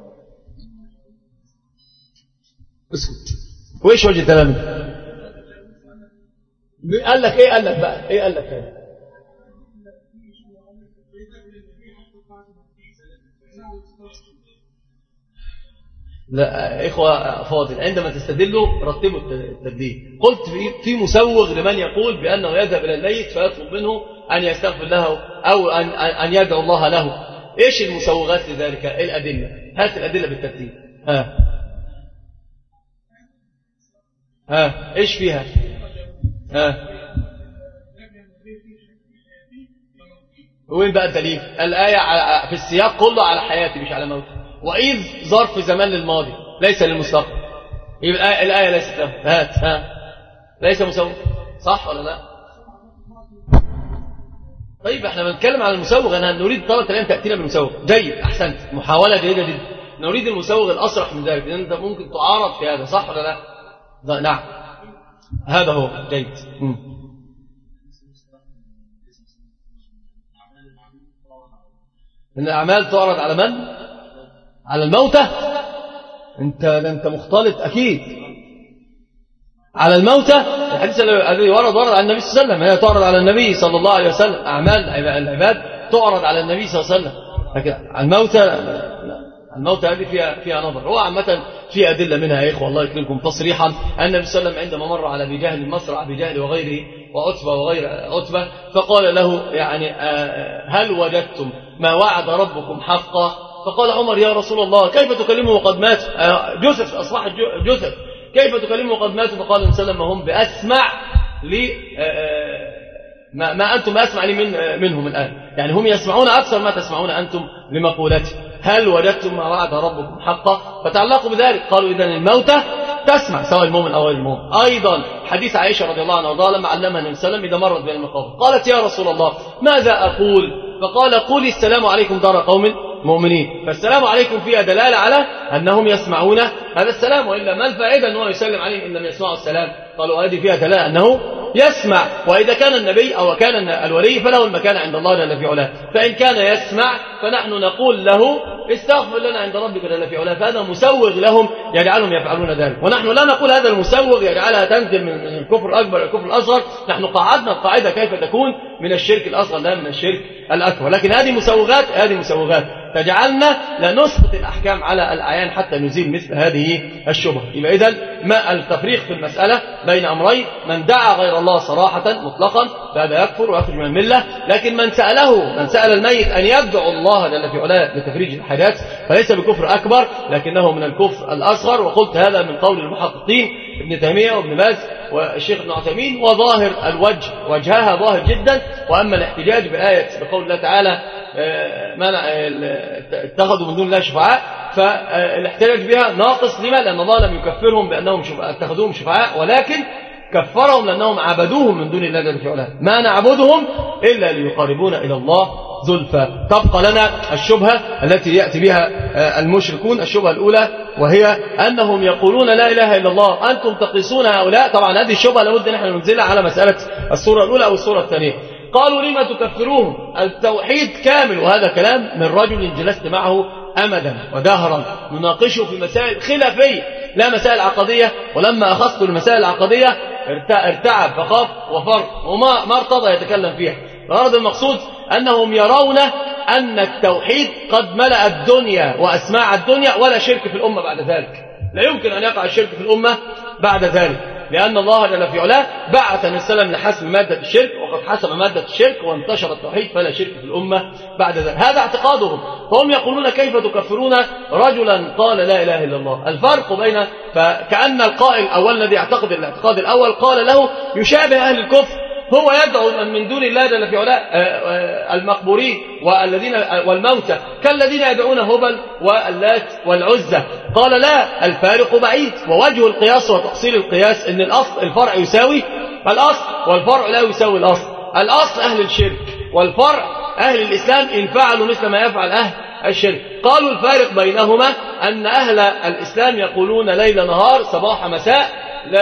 اسكت. وإيش وجه الكلام؟ قال لك إيه؟ قال لك بقى إيه؟ قال لك إيه؟ لا إخوة فاضل، عندما تستدلوا رتبوا التدليل. قلت في في مسوغ لمن يقول بأنه يذهب إلى الميت فيطلب منه أن يستغفر له أو أن أن يدعو الله له. إيش المسوغات لذلك؟ إيه الأدلة؟ هات الأدلة بالترتيب. ها ها إيش فيها؟ ها وين بقى الدليل؟ الآية في السياق كله على حياتي مش على موتي، وإذ ظرف زمان للماضي ليس للمستقبل، يبقى الآية ليست له. هات ها ليس مسوغ، صح ولا لا؟ طيب احنا بنتكلم عن المسوغ، أنا نريد طلبة العلم تأتينا بالمسوغ. جيد، أحسنت، محاولة جيدة جدا. نريد المسوغ الأصرح من ذلك، لأن أنت ممكن تعارض في هذا، صح ولا لا؟ نعم، هذا هو. جيد. م. إن الأعمال تعرض على من؟ على الموتى. أنت أنت مختلط أكيد. على الموتى، الحديث الذي ورد ورد على النبي صلى الله عليه وسلم، هي تعرض على النبي صلى الله عليه وسلم، أعمال العباد تعرض على النبي صلى الله عليه وسلم، لكن الموتى الموتى هذه فيها فيها نظر. هو عامة في أدلة منها يا إخوة الله يكرمكم تصريحا أن النبي صلى الله عليه وسلم عندما مر على أبي جهل المصرع أبي جهل وغيره وعتبة وغير عتبة فقال له يعني هل وجدتم ما وعد ربكم حقا؟ فقال عمر يا رسول الله كيف تكلمه وقد مات؟ جثث أصبح جثث، كيف تكلمه وقد ماتوا؟ فقال النبي صلى الله عليه وسلم هم بأسمع لي ما, ما أنتم أسمع لي من منهم الآن، يعني هم يسمعون أكثر ما تسمعون أنتم لمقولتي. هل وجدتم ما وعد ربكم حقا؟ فتعلقوا بذلك. قالوا إذن الموتى تسمع سواء المؤمن أو غير المؤمن. أيضا حديث عائشة رضي الله عنها وارضاها لما علمها النبي صلى الله عليه وسلم إذا مرت بين المقابر قالت يا رسول الله ماذا أقول؟ فقال قولي السلام عليكم دار قوم مؤمنين. فالسلام عليكم فيها دلالة على أنهم يسمعون هذا السلام، وإلا ما الفائدة أنه يسلم عليهم إن لم يسمعوا السلام؟ قالوا هذه فيها دلالة أنه يسمع. وإذا كان النبي أو كان الولي فله المكان عند الله جل في علاه، فإن كان يسمع فنحن نقول له استغفر لنا عند ربك جل في علاه، فهذا مسوغ لهم يجعلهم يفعلون ذلك. ونحن لا نقول هذا المسوغ يجعلها تنزل من الكفر الأكبر إلى الكفر الأصغر، نحن قعدنا القاعدة كيف تكون من الشرك الأصغر لا من الشرك الأكبر. لكن هذه مسوغات هذه مسوغات تجعلنا لا نسقط الأحكام على الأعيان حتى نزيل مثل هذه الشبهة. يبقى إذن ما التفريق في المسألة بين أمرين: من دعا غير الله صراحة مطلقا فهذا يكفر ويخرج من الملة، لكن من سأله من سأل الميت أن يدعو الله جل في علاه لتفريج الحاجات فليس بكفر أكبر لكنه من الكفر الأصغر. وقلت هذا من قول المحققين ابن تيمية وابن باز والشيخ ابن عثيمين، وظاهر الوجه وجهها ظاهر جدا. وأما الاحتجاج بآية بقول الله تعالى منع اتخذوا من دون الله شفعاء، فالاحتجاج بها ناقص. لما؟ لأن الله لم يكفرهم بأنهم اتخذوهم شفعاء، ولكن كفرهم لأنهم عبدوهم من دون الله جل في علاه. ما نعبدهم إلا ليقربونا إلى الله زلفى. تبقى لنا الشبهة التي يأتي بها المشركون. الشبهة الأولى وهي أنهم يقولون لا إله إلا الله، أنتم تقيسون هؤلاء. طبعا هذه الشبهة لابد نحن ننزلها على مسألة الصورة الأولى أو الصورة الثانية. قالوا لما تكفروهم؟ التوحيد كامل. وهذا كلام من رجل جلست معه أمدا ودهرا نناقشه في مسائل خلافية لا مسائل عقدية، ولما أخذت المسائل العقدية ارتعب فخاف وفر وما ما ارتضى يتكلم فيها. الغرض المقصود أنهم يرون أن التوحيد قد ملأ الدنيا وأسماع الدنيا ولا شرك في الأمة بعد ذلك. لا يمكن أن يقع الشرك في الأمة بعد ذلك، لأن الله جل في علاه بعث النبي صلى الله عليه وسلم لحسم مادة الشرك، وقد حسم مادة الشرك وانتشر التوحيد فلا شرك في الأمة بعد ذلك. هذا اعتقادهم. فهم يقولون كيف تكفرون رجلا قال لا إله إلا الله؟ الفرق بين فكأن القائل أو الذي يعتقد الاعتقاد الأول قال له يشابه أهل الكفر، هو يدعو من دون الله جل في علاه المقبورين والذين والموتى كالذين يدعون هبل واللات والعزى. قال لا، الفارق بعيد. ووجه القياس وتأصيل القياس ان الاصل الفرع يساوي الاصل والفرع لا يساوي الاصل. الاصل اهل الشرك والفرع اهل الاسلام ان فعلوا مثل ما يفعل اهل الشرك. قالوا الفارق بينهما ان اهل الاسلام يقولون ليل نهار صباح مساء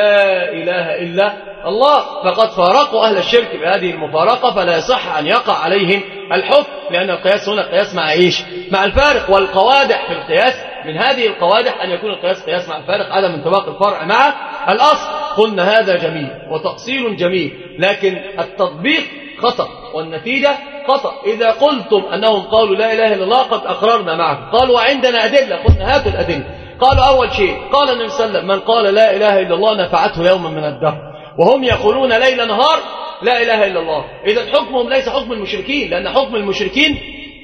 لا اله الا الله، فقد فارقوا أهل الشرك بهذه المفارقة، فلا يصح أن يقع عليهم الحكم، لأن القياس هنا قياس مع إيش؟ مع الفارق. والقوادح في القياس من هذه القوادح أن يكون القياس قياس مع الفارق، عدم انطباق الفرع مع الأصل. قلنا هذا جميل وتأصيل جميل، لكن التطبيق خطأ والنتيجة خطأ. إذا قلتم أنهم قالوا لا إله إلا الله قد أقررنا معكم، قالوا وعندنا أدلة، قلنا هاتوا الأدلة. قالوا أول شيء قال النبي صلى الله عليه وسلم من قال لا إله إلا الله نفعته يوما من الدهر، وهم يقولون ليل نهار لا إله إلا الله. إذا حكمهم ليس حكم المشركين، لأن حكم المشركين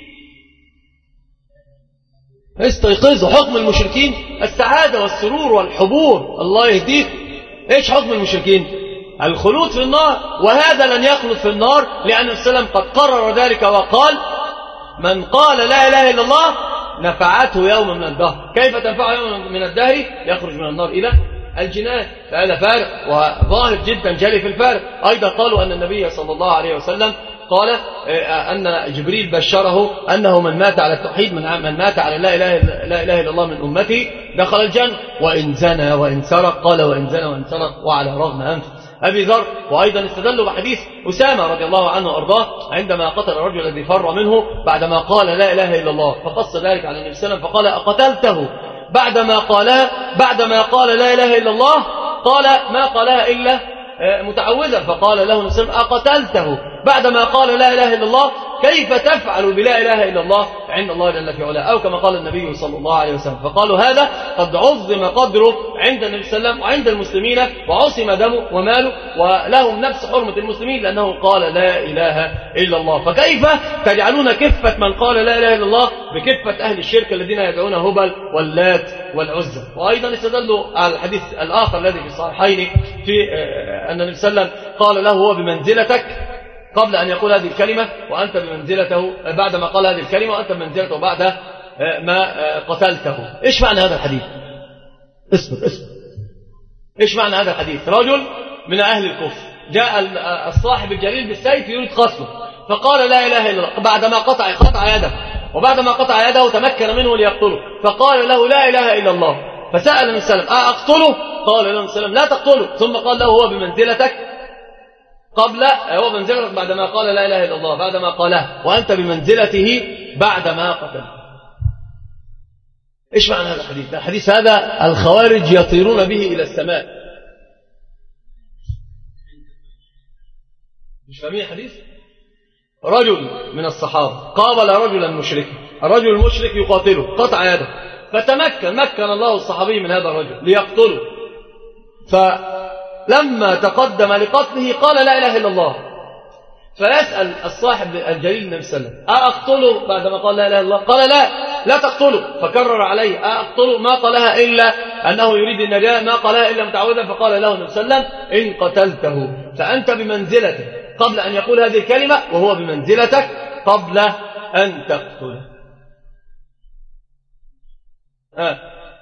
استيقظوا، حكم المشركين السعادة والسرور والحبور. الله يهديك. إيش حكم المشركين؟ الخلود في النار، وهذا لن يخلد في النار، لأن النبي صلى الله عليه وسلم قد قرر ذلك وقال من قال لا إله إلا الله نفعته يوم من الدهر. كيف تنفعه يوم من الدهر؟ يخرج من النار إلى الجنان. فهذا فارق وظاهر جدا جلي في الفارق. أيضا قالوا أن النبي صلى الله عليه وسلم قال أن جبريل بشره أنه من مات على التوحيد من مات على لا إله, لا إله إلا الله من أمتي دخل الجنة، وإن زنى وإن سرق، قال وإن زنى وإن سرق وعلى رغم أنف أبي ذر. وأيضا استدلوا بحديث أسامة رضي الله عنه وأرضاه عندما قتل الرجل الذي فر منه بعدما قال لا إله إلا الله، فقص ذلك على النبي صلى الله عليه وسلم فقال أقتلته بعدما قالها بعدما قال لا إله إلا الله؟ قال ما قالها إلا متعوذا. فقال له النبي صلى الله عليه وسلم أقتلته بعدما قال لا إله إلا الله؟ كيف تفعل بلا إله إلا الله عند الله جل في علاه؟ أو كما قال النبي صلى الله عليه وسلم. فقالوا هذا قد عظم قدره عند النبي صلى الله عليه وسلم وعند المسلمين، وعصم دمه وماله، ولهم نفس حرمة المسلمين لأنه قال لا إله إلا الله. فكيف تجعلون كفة من قال لا إله إلا الله بكفة أهل الشرك الذين يدعون هبل واللات والعزى؟ وأيضا استدلوا على الحديث الآخر الذي في الصحيحين في أن النبي صلى الله عليه وسلم قال له هو بمنزلتك قبل أن يقول هذه الكلمة وأنت بمنزلته بعدما قال هذه الكلمة وأنت بمنزلته بعد ما قتلته. إيش معنى هذا الحديث؟ اصبر اصبر إيش معنى هذا الحديث؟ رجل من أهل الكفر جاء الصاحب الجليل بالسيف يريد قتله، فقال لا إله إلا الله بعدما قطع قطع يده، وبعدما قطع يده تمكن منه ليقتله، فقال له لا إله إلا الله، فسأل النبي صلى الله عليه وسلم أقتله؟ قال له النبي صلى الله عليه وسلم لا تقتله، ثم قال له هو بمنزلتك قبل هو بمنزلتك بعدما قال لا إله إلا الله بعدما قاله، وأنت بمنزلته بعدما قتله. إيش معنى هذا الحديث؟ الحديث هذا الخوارج يطيرون به إلى السماء. مش فاهمين الحديث؟ رجل من الصحابة قابل رجلا مشركا، الرجل المشرك يقاتله قطع يده، فتمكن مكن الله الصحابي من هذا الرجل ليقتله، فلما تقدم لقتله قال لا إله إلا الله، فيسأل الصاحب الجليل النبي صلى الله عليه وسلم أقتله بعدما قال لا إله إلا الله؟ قال لا لا تقتله، فكرر عليه أقتله، ما قالها إلا أنه يريد النجاة، ما قالها إلا متعوذا، فقال له النبي صلى الله عليه وسلم إن قتلته فأنت بمنزلته قبل أن يقول هذه الكلمة، وهو بمنزلتك قبل أن تقتله. ها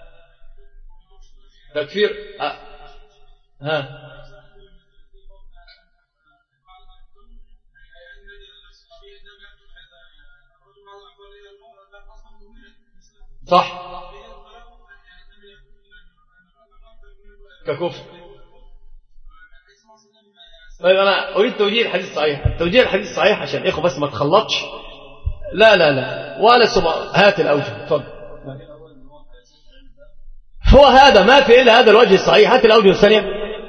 تكفير ها, ها. صح ككفر. طيب أنا أريد توجيه الحديث الصحيح، توجيه الحديث الصحيح عشان إخوة بس ما تخلطش. لا لا لا ولا سبع هات الأوجه. تفضل. هو هذا ما في إلا هذا الوجه الصحيح. هات الأوجه الثانية.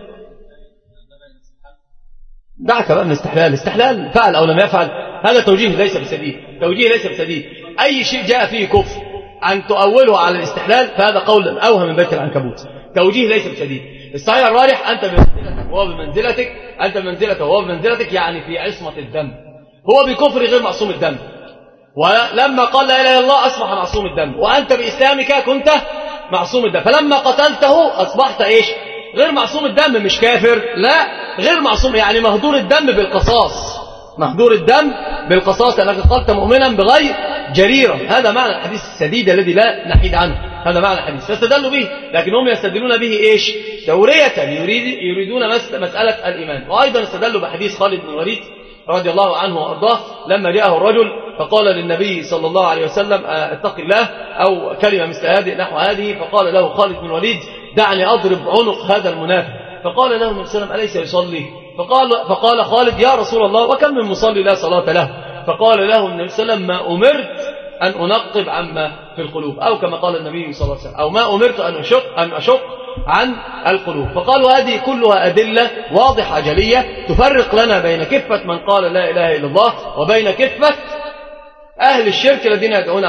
دعك بقى من الاستحلال. الاستحلال فعل أو لم يفعل هذا توجيه ليس بسديد، توجيه ليس بسديد. أي شيء جاء فيه كفر أن تؤوله على الاستحلال فهذا قول أوهم من بيت العنكبوت، توجيه ليس بسديد. الصحيح الراجح أنت بمنزلتك وهو بمنزلتك، أنت بمنزلته وهو بمنزلتك، يعني في عصمة الدم. هو بكفر غير معصوم الدم، ولما قال لا إله إلا الله أصبح معصوم الدم، وأنت بإسلامك كنت معصوم الدم، فلما قتلته أصبحت إيش؟ غير معصوم الدم، مش كافر، لا غير معصوم، يعني مهدور الدم بالقصاص، مهدور الدم بالقصاص لأنك قتلت مؤمنا بغير جريرة. هذا معنى الحديث السديد الذي لا نحيد عنه، هذا معنى الحديث. فاستدلوا به، لكن هم يستدلون به إيش؟ تورية، يريد يريدون مسألة الإيمان. وأيضا استدلوا بحديث خالد بن الوليد رضي الله عنه وأرضاه لما جاءه الرجل فقال للنبي صلى الله عليه وسلم اتق الله أو كلمة مثل هذه نحو هذه، فقال له خالد بن الوليد دعني أضرب عنق هذا المنافق، فقال له النبي صلى الله عليه وسلم أليس يصلي؟ فقال, فقال خالد يا رسول الله وكم من مصلي لا صلاة له؟ فقال له النبي صلى الله عليه وسلم ما أمرت أن أنقب عما في القلوب، أو كما قال النبي صلى الله عليه وسلم أو ما أمرت أن أشق, أن أشق عن القلوب. فقالوا هذه كلها أدلة واضحة جلية تفرق لنا بين كفة من قال لا إله إلا الله وبين كفة أهل الشرك الذين يدعون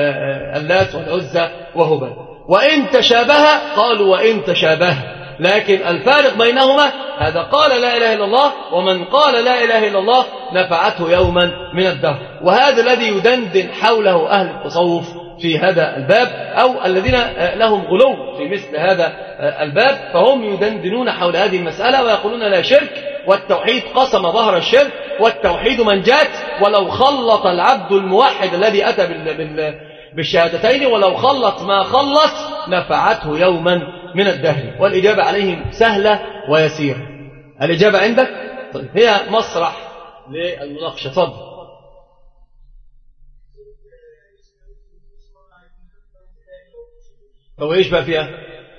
اللات والعزى وهبل. وإن تشابه قالوا وإن تشابه، لكن الفارق بينهما هذا قال لا إله إلا الله، ومن قال لا إله إلا الله نفعته يوما من الدهر. وهذا الذي يدندن حوله أهل التصوف في هذا الباب، أو الذين لهم غلو في مثل هذا الباب، فهم يدندنون حول هذه المسألة ويقولون لا شرك، والتوحيد قسم ظهر الشرك، والتوحيد منجات، ولو خلط العبد الموحد الذي أتى بالشهادتين ولو خلط ما خلط نفعته يوما من الدهر. والإجابة عليهم سهلة ويسيرة. الإجابة عندك؟ طيب هي مسرح للمناقشة. تفضل. هو إيش بقى فيها؟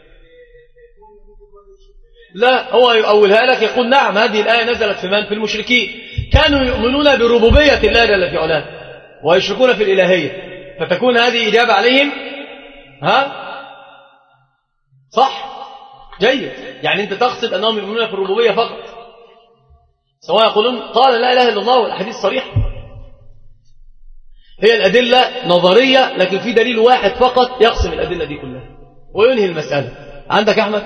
لا هو يؤولها لك يقول نعم هذه الآية نزلت في من؟ في المشركين، كانوا يؤمنون بربوبية الله جل في علاه ويشركون في الإلهية، فتكون هذه إجابة عليهم. ها صح جيد، يعني أنت تقصد أنهم يؤمنون في الربوبية فقط، سواء يقولون قال لا إله إلا الله والحديث صريح. هي الأدلة نظرية، لكن في دليل واحد فقط يقسم الأدلة دي كلها وينهي المسألة. عندك أحمد؟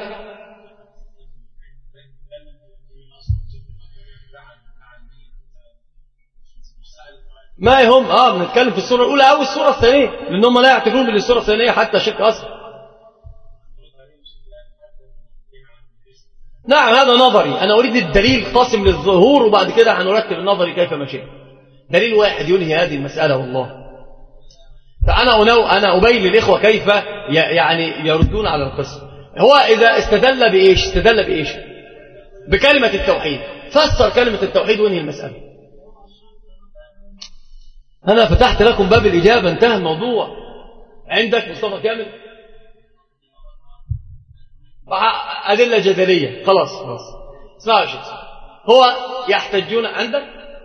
ما يهم اه بنتكلم في السورة الأولى أو السورة الثانية، لأنهم لا يعتبرون بالسورة الثانية حتى شرك أصلا. نعم هذا نظري، أنا أريد الدليل قاسم للظهور، وبعد كده هنرتب النظري كيف مشيء. دليل واحد ينهي هذه المسألة والله. فأنا أنو أنا أبين للإخوة كيف يعني يردون على القسم. هو إذا استدل بإيش استدل بإيش بكلمة التوحيد، فسر كلمة التوحيد وانهي المسألة. أنا فتحت لكم باب الإجابة، انتهى الموضوع. عندك مصطفى كامل أدلة جدلية، خلاص خلاص اسمعوا شيء. هو يحتجون عندك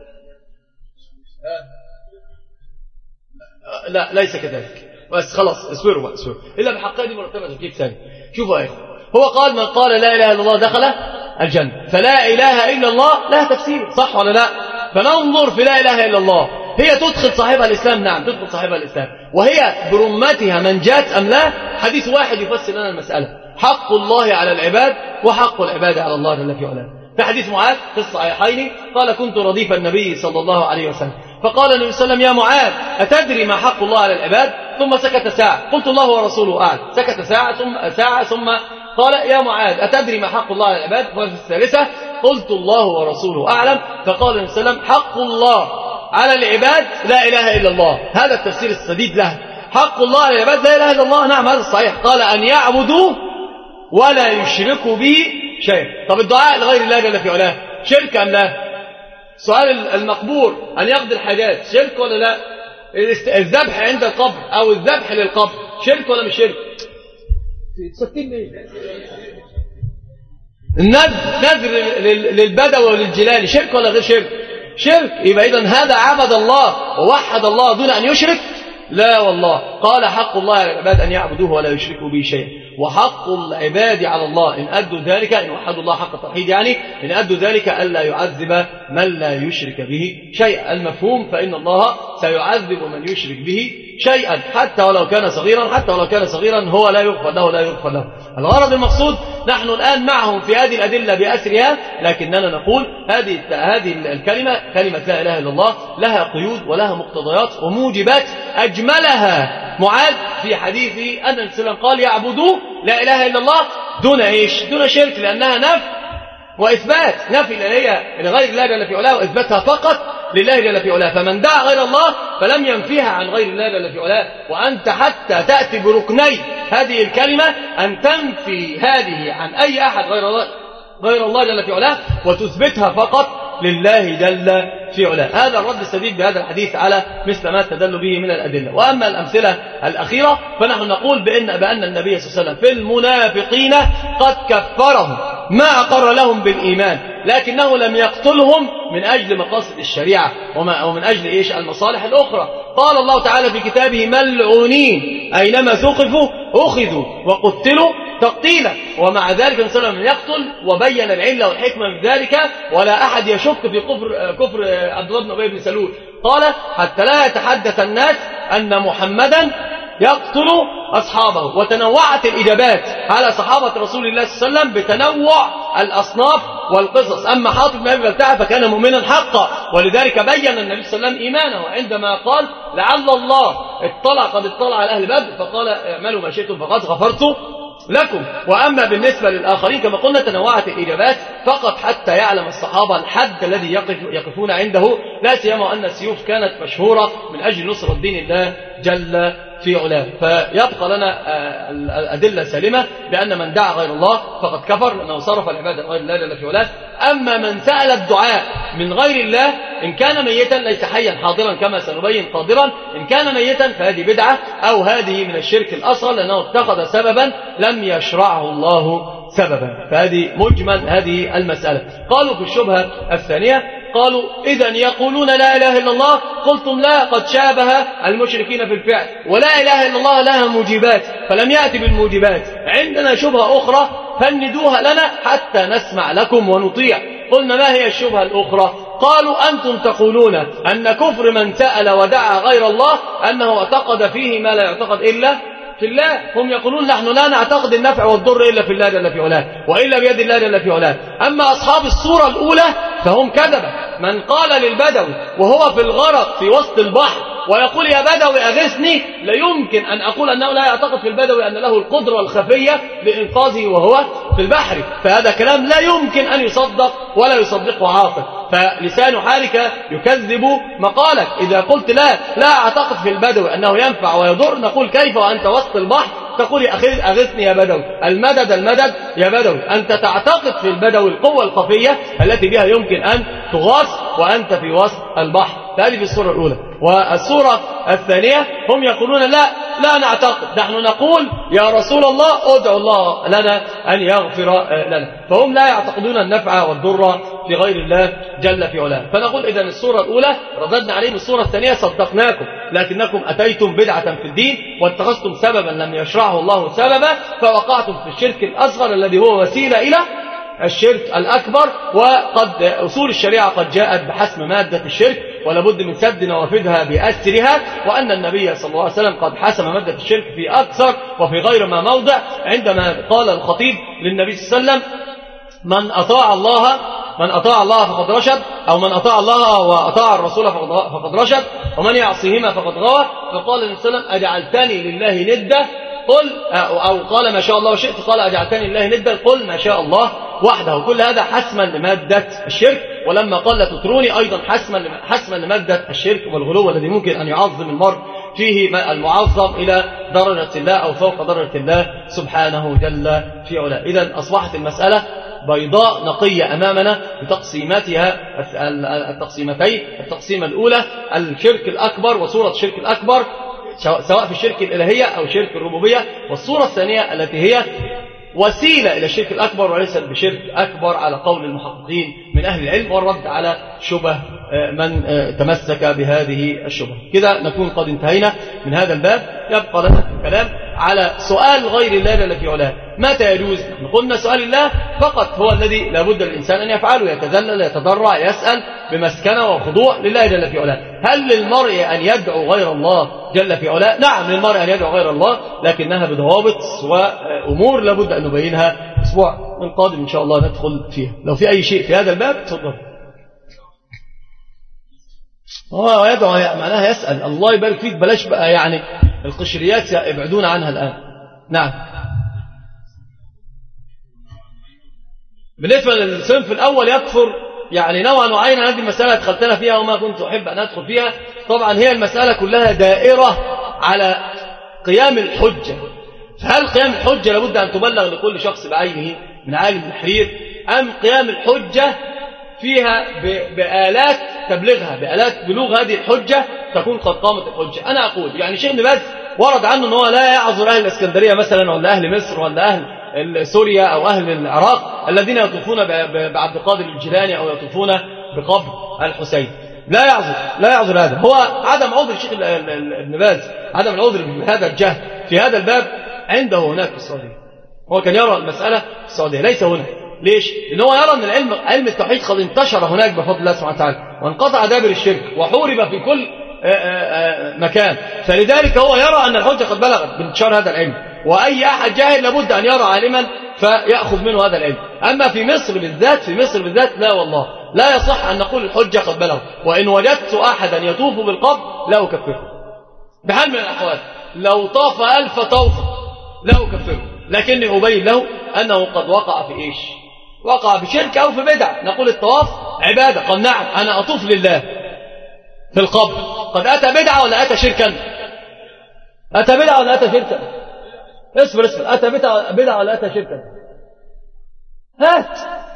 لا ليس كذلك، بس خلاص اسوروا بقى اسوروا إلا بحقها دي مرتبة تفكير ثاني. شوفوا ايه هو قال من قال لا إله إلا الله دخل الجنة، فلا إله إلا الله لها تفسير صح ولا لا؟ فننظر في لا إله إلا الله، هي تدخل صاحبها الإسلام؟ نعم تدخل صاحبها الإسلام، وهي برمتها منجات أم لا؟ حديث واحد يفسر لنا المسألة، حق الله على العباد وحق العباد على الله جل في علاه. في حديث معاذ في الصحيحين قال كنت رديف النبي صلى الله عليه وسلم، فقال النبي صلى الله عليه وسلم يا معاذ أتدري ما حق الله على العباد؟ ثم سكت ساعة، قلت الله ورسوله أعلم. سكت ساعة ثم ساعة ثم قال يا معاذ أتدري ما حق الله على العباد؟ وفي الثالثة قلت الله ورسوله أعلم. فقال النبي صلى الله عليه وسلم حق الله على العباد لا إله إلا الله، هذا التفسير السديد له، حق الله على العباد لا إله إلا الله. نعم هذا الصحيح. قال أن يعبدوا ولا يشركوا به شيء. طب الدعاء لغير الله جل في علاه شرك أم لا؟ سؤال المقبور أن يقضي الحاجات شرك ولا لا؟ الذبح عند القبر أو الذبح للقبر شرك ولا مش شرك؟ تسكتين ليه؟ النذر للبدوي وللجلالي شرك ولا غير شرك؟ شرك. يبقى إذن هذا عبد الله ووحد الله دون أن يشرك؟ لا والله. قال حق الله على العباد أن يعبدوه ولا يشركوا به شيئا، وحق العباد على الله إن أدوا ذلك، إن وحدوا الله حق التوحيد يعني إن أدوا ذلك ألا يعذب من لا يشرك به شيئا. المفهوم فإن الله سيعذب من يشرك به شيئا حتى ولو كان صغيرا، حتى ولو كان صغيرا هو لا يغفر له لا يغفر له. الغرض المقصود نحن الآن معهم في هذه الأدلة بأسرها، لكننا نقول هذه هذه الكلمة كلمة لا إله إلا الله لها قيود ولها مقتضيات وموجبات أجملها معاذ في حديث أن النبي صلى الله عليه وسلم قال يعبدوا لا إله إلا الله دون إيش؟ دون شرك، لأنها نفي وإثبات، نفي لغير الله جل في علاه وإثباتها فقط لله جل في علاه. فمن دعا غير الله فلم ينفيها عن غير الله جل في علاه. وأنت حتى تأتي بركني هذه الكلمة أن تنفي هذه عن أي أحد غير الله غير الله جل في علاه وتثبتها فقط لله جل في علاه. هذا الرد السديد بهذا الحديث على مثل ما تدل به من الأدلة. وأما الأمثلة الأخيرة فنحن نقول بأن, بأن النبي صلى الله عليه وسلم في المنافقين قد كفرهم ما أقر لهم بالإيمان، لكنه لم يقتلهم من أجل مقاصد الشريعة ومن أجل إيش المصالح الأخرى. قال الله تعالى في كتابه ملعونين أينما ثقفوا أخذوا وقتلوا تقتيلا، ومع ذلك النبي صلى الله عليه وسلم يقتل وبين العلة والحكمة من ذلك، ولا أحد يشك في كفر كفر عبد الله بن أبي بن سلول. قال حتى لا يتحدث الناس أن محمدا يقتل أصحابه. وتنوعت الإجابات على صحابة رسول الله صلى الله عليه وسلم بتنوع الأصناف والقصص. أما حاطب بن أبي بلتعة فكان مؤمنا حقا، ولذلك بين النبي صلى الله عليه وسلم إيمانه عندما قال لعل الله اطلع قد اطلع على أهل بدر فقال اعملوا ما شئتم فقد غفرت لكم. وأما بالنسبة للآخرين كما قلنا تنوعت الإجابات فقط حتى يعلم الصحابة الحد الذي يقف يقفون عنده، لا سيما أن السيوف كانت مشهورة من أجل نصرة دين الله جل في علاه. فيبقى لنا الأدلة سالمة بأن من دعا غير الله فقد كفر لأنه صرف العبادة غير الله جل في علاه. أما من سأل الدعاء من غير الله إن كان ميتا ليس حيا حاضرا كما سنبين قادرا، إن كان ميتا فهذه بدعة أو هذه من الشرك الأصغر لأنه اتخذ سببا لم يشرعه الله سببا. فهذه مجمل هذه المسألة. قالوا في الشبهة الثانية قالوا إذن يقولون لا إله إلا الله، قلتم لا قد شابه المشركين في الفعل، ولا إله إلا الله لها موجبات فلم يأتي بالموجبات. عندنا شبهة أخرى فندوها لنا حتى نسمع لكم ونطيع. قلنا ما هي الشبهة الأخرى؟ قالوا أنتم تقولون أن كفر من سأل ودعا غير الله أنه اعتقد فيه ما لا يعتقد إلا في الله. هم يقولون نحن لا نعتقد النفع والضر إلا في الله جل في علاه وإلا بيد الله جل في علاه. أما أصحاب الصورة الأولى فهم كذبة. من قال للبدوي وهو في الغرق في وسط البحر ويقول يا بدوي أغثني، لا يمكن أن أقول أنه لا يعتقد في البدوي أن له القدرة الخفية لإنقاذه وهو في البحر، فهذا كلام لا يمكن أن يصدق ولا يصدقه عاقل. فلسان حالك يكذب مقالك. إذا قلت لا لا أعتقد في البدو أنه ينفع ويضر، نقول كيف وأنت وسط البحر تقول أغثني يا بدوي، المدد المدد يا بدوي. أنت تعتقد في البدوي القوة الخفية التي بها يمكن أن تغاث وأنت في وسط البحر. هذه في الصورة الأولى. والصورة الثانية هم يقولون لا لا نعتقد، نحن نقول يا رسول الله ادعو الله لنا أن يغفر لنا. فهم لا يعتقدون النفع والضر في غير الله جل في علاه. فنقول إذن الصورة الأولى رددنا عليهم، الصورة الثانية صدقناكم لكنكم أتيتم بدعة في الدين واتخذتم سببا لم يشرعه الله سببا فوقعتم في الشرك الأصغر الذي هو وسيلة إلى الشرك الأكبر. وقد أصول الشريعة قد جاءت بحسم مادة الشرك ولابد من سد نوافذها بأسرها، وأن النبي صلى الله عليه وسلم قد حسم مادة الشرك في أكثر وفي غير ما موضع، عندما قال الخطيب للنبي صلى الله عليه وسلم من أطاع الله من أطاع الله فقد رشد، أو من أطاع الله وأطاع الرسول فقد رشد، ومن يعصيهما فقد غوى. فقال النبي صلى الله عليه وسلم أجعلتني لله ندا قل، أو قال ما شاء الله وشئت، قال أجعلتني لله ندا قل ما شاء الله وحده. كل هذا حسما لمادة الشرك. ولما قال لا تتروني أيضا حسما حسما لمادة الشرك والغلو الذي ممكن أن يعظم المرء فيه المعظم إلى درجة الله أو فوق درجة الله سبحانه جل في علاه. إذن أصبحت المسألة بيضاء نقية أمامنا بتقسيماتها التقسيمتين. التقسيمة الأولى الشرك الأكبر وصورة الشرك الأكبر سواء في الشرك الإلهية أو شرك الربوبية، والصورة الثانية التي هي وسيلة إلى الشرك الأكبر وليست بشرك أكبر على قول المحققين من أهل العلم، والرد على شبه من تمسك بهذه الشبه. كده نكون قد انتهينا من هذا الباب. يبقى لنا الكلام على سؤال غير الله جل في علاه متى يجوز. نحن قلنا سؤال الله فقط هو الذي لابد الإنسان أن يفعله، يتذلل يتضرع يسأل بمسكنة وخضوع لله جل في علاه. هل للمرء أن يدعو غير الله جل في علاه؟ نعم للمرء أن يدعو غير الله، لكنها بضوابط وأمور لابد أن نبينها أسبوع من قادم إن شاء الله ندخل فيها. لو في أي شيء في هذا الباب تفضل. هو يدعو معناها يسأل. الله يبارك فيك، بلاش بقى يعني القشريات يبعدون عنها الآن. نعم. بالنسبة للصنف الأول يكفر يعني نوعا وعينا. هذه المسألة دخلتنا فيها وما كنت أحب أن أدخل فيها. طبعا هي المسألة كلها دائرة على قيام الحجة. فهل قيام الحجة لابد أن تبلغ لكل شخص بعينه من عالم التحرير، أم قيام الحجة فيها بآلات تبلغها، بآلات بلوغ هذه الحجة تكون قد قامت الحجة؟ أنا أقول يعني شيء باز ورد عنه أنه لا يعذر أهل الإسكندرية مثلا ولا أهل مصر ولا أهل سوريا أو أهل العراق الذين يطوفون بعبد القادر الجيلاني أو يطوفون بقبر الحسين. لا يعذر لا يعذر هذا. هو عدم عذر الشيخ ابن باز، عدم العذر بهذا الجهل في هذا الباب عنده هناك في السعودية. هو كان يرى المسألة في السعودية ليس هنا. ليش؟ لأنه هو يرى أن العلم علم التوحيد قد انتشر هناك بفضل الله سبحانه وتعالى وانقطع دابر الشرك وحورب في كل مكان، فلذلك هو يرى أن الحجة قد بلغت بانتشار هذا العلم، وأي أحد جاهل لابد أن يرى عالما فيأخذ منه هذا العلم. أما في مصر بالذات في مصر بالذات لا والله لا يصح أن نقول الحجة قد بلغت. وإن وجدت أحدا يطوف بالقبر لا أكفره بحال من الأحوال. لو طاف ألف طوفة لا أكفره، لكني أبين له أنه قد وقع في إيش؟ وقع في شرك أو في بدعة. نقول الطواف عبادة، قال نعم أنا أطوف لله في القبر. قد أتى بدعة ولا أتى شركا؟ أتى بدعة ولا أتى شركا؟ اصبر اصبر أتى بدعة ولا أتى شركا؟ هات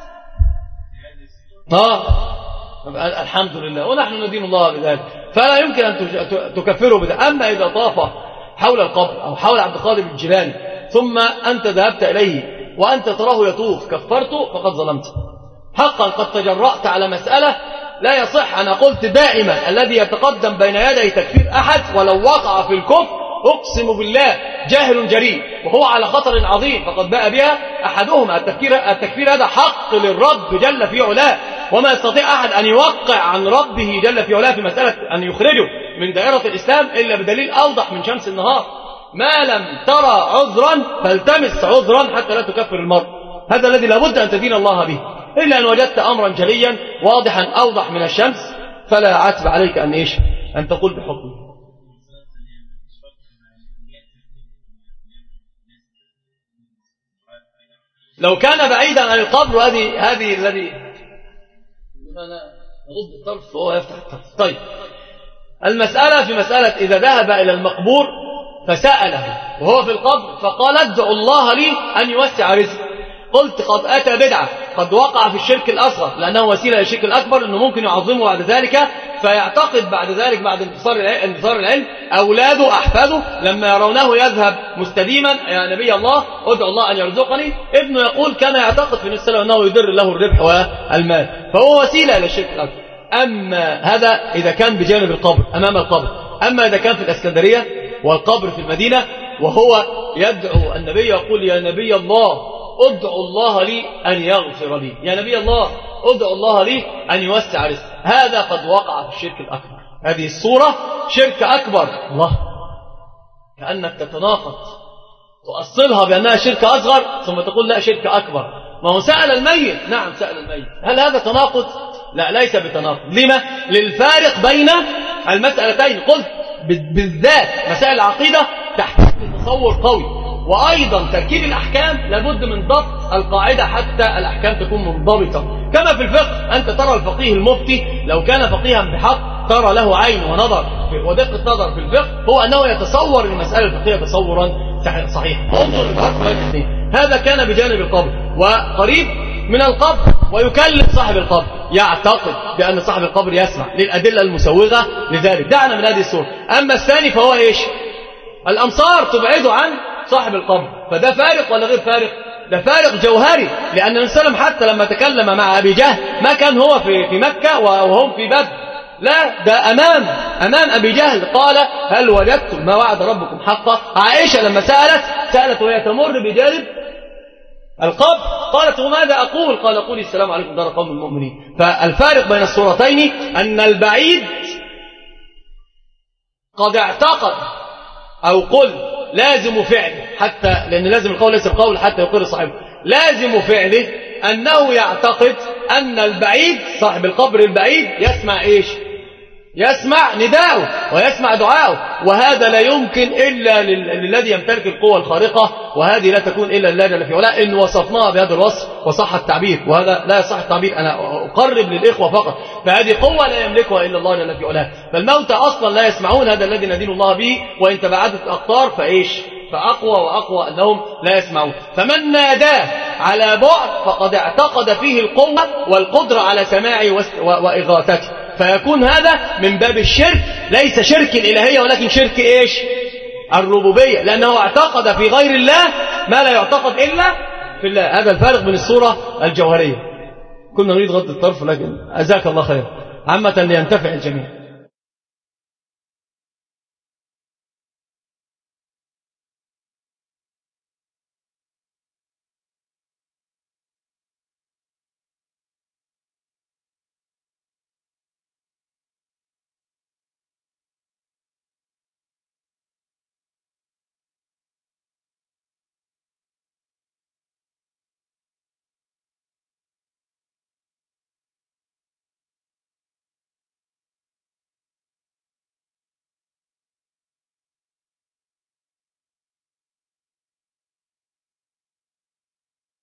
آه الحمد لله ونحن ندين الله بذلك. فلا يمكن أن تكفره بذلك. أما إذا طاف حول القبر أو حول عبد القادر الجيلاني ثم أنت ذهبت إليه وأنت تراه يطوف كفرته فقد ظلمت حقا. قد تجرأت على مسألة لا يصح. أنا قلت دائما الذي يتقدم بين يدي تكفير أحد ولو وقع في الكفر أقسم بالله جاهل جريء وهو على خطر عظيم فقد باء بها أحدهما. التكفير, التكفير هذا حق للرب جل في علاه، وما يستطيع أحد أن يوقع عن ربه جل في علاه في مسألة أن يخرجه من دائرة الإسلام إلا بدليل أوضح من شمس النهار. ما لم ترى عذرا فالتمس عذرا حتى لا تكفر المرء. هذا الذي لابد أن تدين الله به. إلا أن وجدت أمرا جليا واضحا أوضح من الشمس فلا عتب عليك أن إيش أن تقول بحكمه. لو كان بعيدا عن القبر هذه هذه الذي يغض الطرف وهو يفتح الطرف. طيب المسألة في مسألة إذا ذهب إلى المقبور فسأله وهو في القبر فقال ادعوا الله لي أن يوسع رزقه، قلت قد أتى بدعة، قد وقع في الشرك الأصغر لأنه وسيلة للشرك الأكبر، أنه ممكن يعظمه بعد ذلك، فيعتقد بعد ذلك بعد انتصار العلم أولاده أحفاده لما يرونه يذهب مستديما يا نبي الله ادعو الله أن يرزقني، ابنه يقول كان يعتقد في نفسه أنه يدر له الربح والمال، فهو وسيلة للشرك الأكبر. أما هذا إذا كان بجانب القبر أمام القبر، أما إذا كان في الإسكندرية والقبر في المدينة وهو يدعو النبي يقول يا نبي الله ادعو الله لي أن يغفر لي، يا نبي الله ادعو الله لي أن يوسع رزقي، هذا قد وقع في الشرك الأكبر. هذه الصورة شرك أكبر. الله كأنك تتناقض، تؤصلها بأنها شرك أصغر ثم تقول لا شرك أكبر. ما هو سأل الميت، نعم سأل الميت، هل هذا تناقض؟ لا ليس بتناقض. لما؟ للفارق بين المسألتين. قلت بالذات مسائل العقيدة تحتاج لتصور قوي، وأيضا تركيب الأحكام لابد من ضبط القاعدة حتى الأحكام تكون منضبطة. كما في الفقه أنت ترى الفقيه المفتي لو كان فقيها بحق ترى له عين ونظر ودقة نظر في الفقه هو أنه يتصور المسألة الفقهية تصورا صحيحا. انظر الفقه، هذا كان بجانب القبر وقريب من القبر ويكلم صاحب القبر، يعتقد بأن صاحب القبر يسمع للأدلة المسوغة لذلك. دعنا من هذه الصورة. أما الثاني فهو إيش؟ الأمصار تبعده عن صاحب القبر، فده فارق ولا غير فارق؟ ده فارق جوهري، لأن النبي صلى الله عليه وسلم حتى لما تكلم مع أبي جهل ما كان هو في في مكة وهم في بدر، لا ده أمام أمام أبي جهل قال هل وجدتم ما وعد ربكم حقا؟ عائشة لما سألت سألت وهي تمر بجانب القبر قالت وماذا أقول؟ قال قولي السلام عليكم دار قوم المؤمنين. فالفارق بين الصورتين أن البعيد قد اعتقد أو قل لازم فعله، حتى لأن لازم القول ليس القول حتى يقر صاحبه، لازم فعله أنه يعتقد أن البعيد صاحب القبر البعيد يسمع إيش؟ يسمع نداءه ويسمع دعاءه، وهذا لا يمكن إلا للذي يمتلك القوة الخارقة، وهذه لا تكون إلا لله جل في علاه. إن وصفناها بهذا الوصف وصح التعبير، وهذا لا يصح التعبير، أنا أقرب للإخوة فقط، فهذه قوة لا يملكها إلا الله جل في علاه. فالموتى أصلا لا يسمعون، هذا الذي ندين الله به، وإن تبعدت الأقطار فإيش؟ فأقوى وأقوى أنهم لا يسمعون. فمن ناداه على بعد فقد اعتقد فيه القوة والقدرة على سماعه وإغاثته، فيكون هذا من باب الشرك، ليس شرك الإلهية ولكن شرك إيش؟ الربوبية، لأنه اعتقد في غير الله ما لا يعتقد إلا في الله. هذا الفارق بين الصورة الجوهرية. كنا نريد غض الطرف لكن أجزاك الله خير عامة لينتفع الجميع.